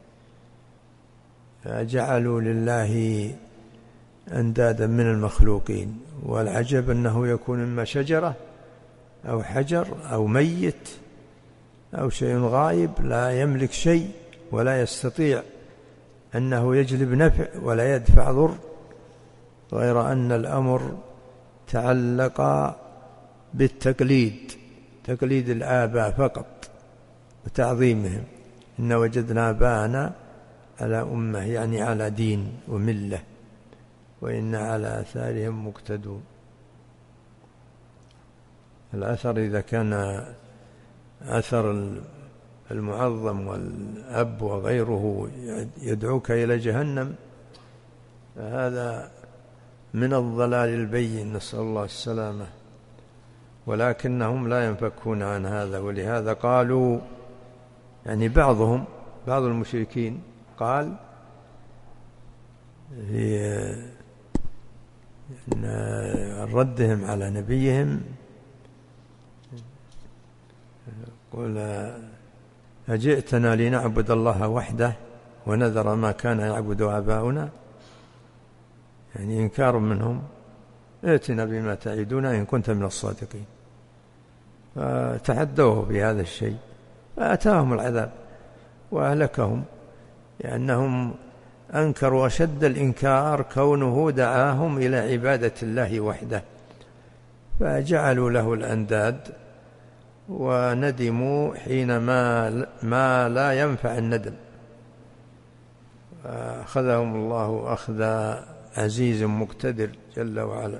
فجعلوا لله أندادا من المخلوقين. والعجب أنه يكون إما شجرة أو حجر أو ميت أو شيء غائب لا يملك شيء ولا يستطيع أنه يجلب نفع ولا يدفع ضر، غير أن الأمر تعلق بالتقليد، تقليد الآباء فقط وتعظيمهم. إن وجدنا آباءنا على أمة يعني على دين وملة وإن على آثارهم مقتدون. الأثر إذا كان أثر المعظم والأب وغيره يدعوك إلى جهنم فهذا من الضلال البين، نسأل الله السلامة، ولكنهم لا ينفكون عن هذا. ولهذا قالوا، يعني بعضهم بعض المشركين قال في ردهم على نبيهم قل أجئتنا لنعبد الله وحده ونذر ما كان يعبد آباؤنا، يعني إنكار منهم، ائتنا بما تعدنا إن كنت من الصادقين. فتحدوه بهذا الشيء فأتاهم العذاب وأهلكهم، لأنهم أنكروا أشد الإنكار كونه دعاهم إلى عبادة الله وحده، فجعلوا له الأنداد وندموا حينما ما لا ينفع الندم، أخذهم الله أخذ عزيز مقتدر جل وعلا.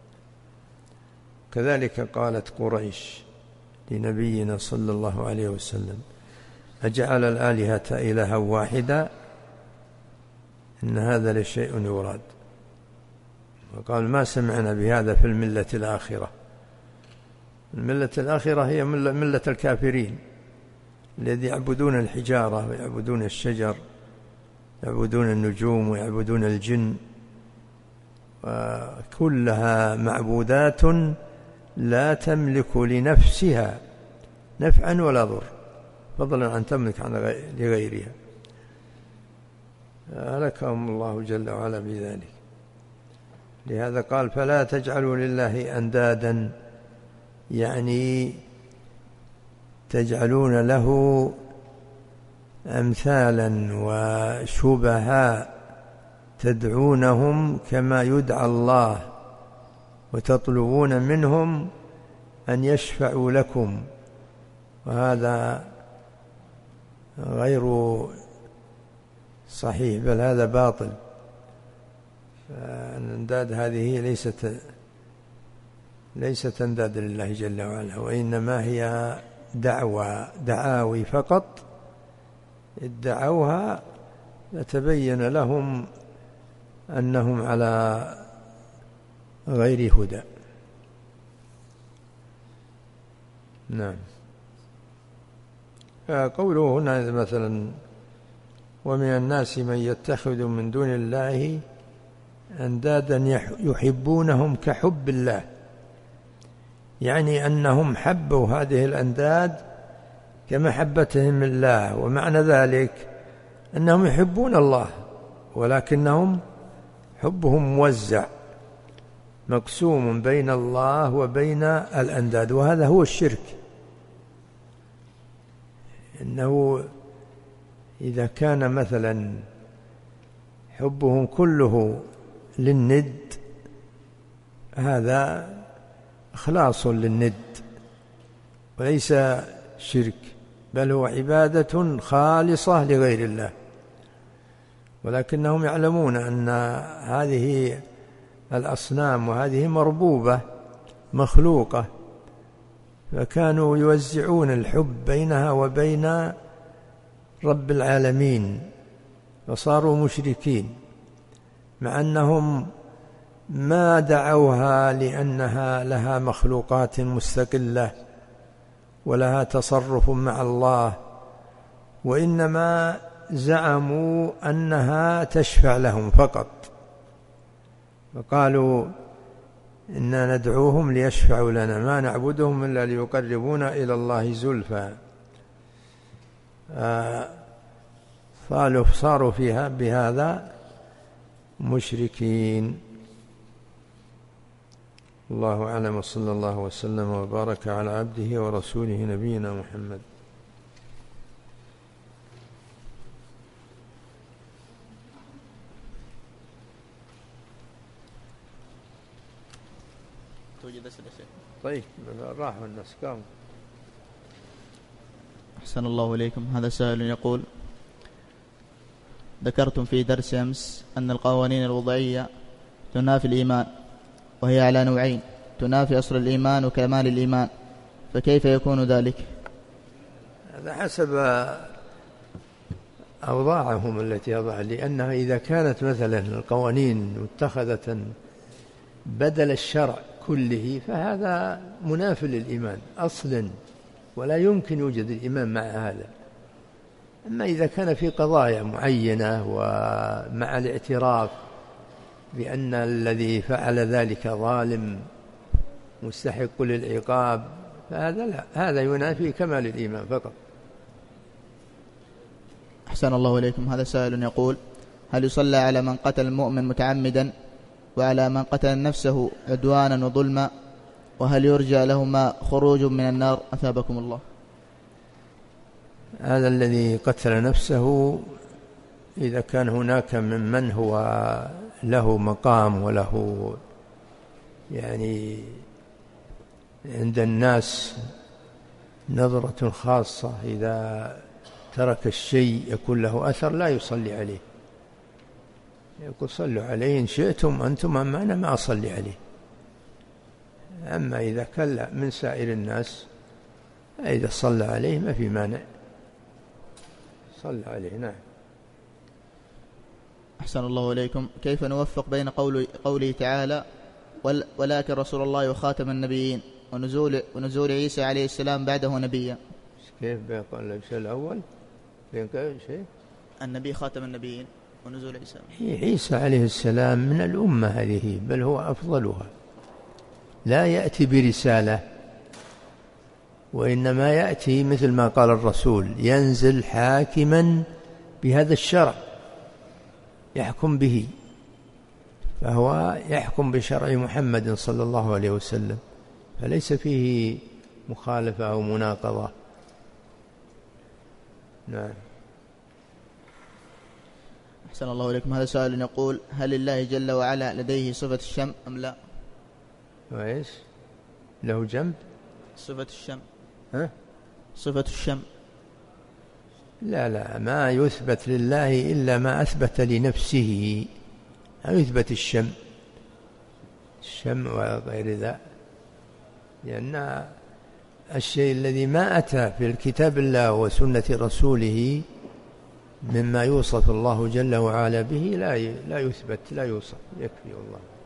كذلك قالت قريش لنبينا صلى الله عليه وسلم أجعل الآلهة إلها واحدا إن هذا لشيء يراد، وقال ما سمعنا بهذا في الملة الآخرة. الملة الآخرة هي ملة الكافرين الذي يعبدون الحجارة ويعبدون الشجر، يعبدون النجوم ويعبدون الجن، وكلها معبودات لا تملك لنفسها نفعا ولا ضر، فضلا عن تملك عن لغيرها. أهلكهم الله جل وعلا بذلك. لهذا قال فلا تجعلوا لله أندادا، يعني تجعلون له أمثالا وشبهاء تدعونهم كما يدعى الله وتطلبون منهم أن يشفعوا لكم، وهذا غير صحيح بل هذا باطل. فالأنداد هذه ليست ليست أنداد لله جل وعلا، وإنما هي دعوى دعاوي فقط ادعوها لتبين لهم أنهم على غير هدى. نعم. قوله هنا مثلا ومن الناس من يتخذ من دون الله أندادا يحبونهم كحب الله، يعني أنهم حبوا هذه الأنداد كمحبتهم الله، ومعنى ذلك أنهم يحبون الله ولكنهم حبهم موزع مقسوم بين الله وبين الأنداد، وهذا هو الشرك. إنه إذا كان مثلا حبهم كله للند هذا إخلاص للند وليس شرك، بل هو عبادة خالصة لغير الله، ولكنهم يعلمون أن هذه الأصنام وهذه مربوبة مخلوقة، فكانوا يوزعون الحب بينها وبين رب العالمين فصاروا مشركين، مع أنهم ما دعوها لأنها لها مخلوقات مستقلة ولها تصرف مع الله، وإنما زعموا أنها تشفع لهم فقط، فقالوا إنا ندعوهم ليشفعوا لنا ما نعبدهم إلا ليقربونا إلى الله زلفى. قالوا صاروا فيها بهذا مشركين. الله أعلم، وصلى الله وسلم وبارك على عبده ورسوله نبينا محمد. توجد أسئلة شيخ؟ طيب راحوا الناس قاموا. أحسن الله إليكم. هذا سائل يقول: ذكرتم في درس أمس أن القوانين الوضعية تنافي الإيمان، وهي على نوعين: تنافي أصل الإيمان وكمال الإيمان، فكيف يكون ذلك؟ هذا حسب أوضاعهم التي يضع، لأنها إذا كانت مثلا القوانين متخذة بدل الشرع كله فهذا مناف للإيمان أصلا، ولا يمكن يوجد الإيمان مع هذا. أما إذا كان في قضايا معينة ومع الاعتراف بأن الذي فعل ذلك ظالم مستحق للعقاب فهذا لا، هذا ينافي كمال الإيمان فقط. أحسن الله إليكم. هذا سائل يقول: هل يصلى على من قتل المؤمن متعمدا وعلى من قتل نفسه عدوانا وظلما، وهل يرجى لهما خروج من النار أثابكم الله؟ هذا الذي قتل نفسه إذا كان هناك من من هو له مقام وله يعني عند الناس نظرة خاصة، إذا ترك الشيء يكون له أثر لا يصلي عليه، يقول صلوا عليه إن شئتم أنتم، أما أنا ما أصلي عليه. أما إذا كان من سائر الناس إذا صلى عليه ما في مانع، صلى عليه. نعم. أحسن الله إليكم. كيف نوفق بين قول قوله تعالى ولكن رسول الله وخاتم النبيين ونزول, ونزول عيسى عليه السلام بعده نبيا؟ كيف بين الشيء الأول بين شيء النبي خاتم النبيين ونزول عيسى؟ عيسى عليه السلام من الأمة هذه، بل هو أفضلها، لا يأتي برسالة وإنما يأتي مثل ما قال الرسول ينزل حاكما بهذا الشرع يحكم به، فهو يحكم بشرع محمد صلى الله عليه وسلم، فليس فيه مخالفة أو مناقضة. نعم. أحسن الله إليكم. هذا سؤال يقول: هل لله جل وعلا لديه صفة الشم أم لا؟ وإيش له جنب؟ صفة الشم. ها؟ صفة الشم. لا لا، ما يثبت لله إلا ما أثبت لنفسه، ما يثبت الشم الشم وغير ذا، لأن الشيء الذي ما أتى في الكتاب الله وسنة رسوله مما يوصف الله جل وعلا به لا لا يثبت، لا يوصف، يكفي الله.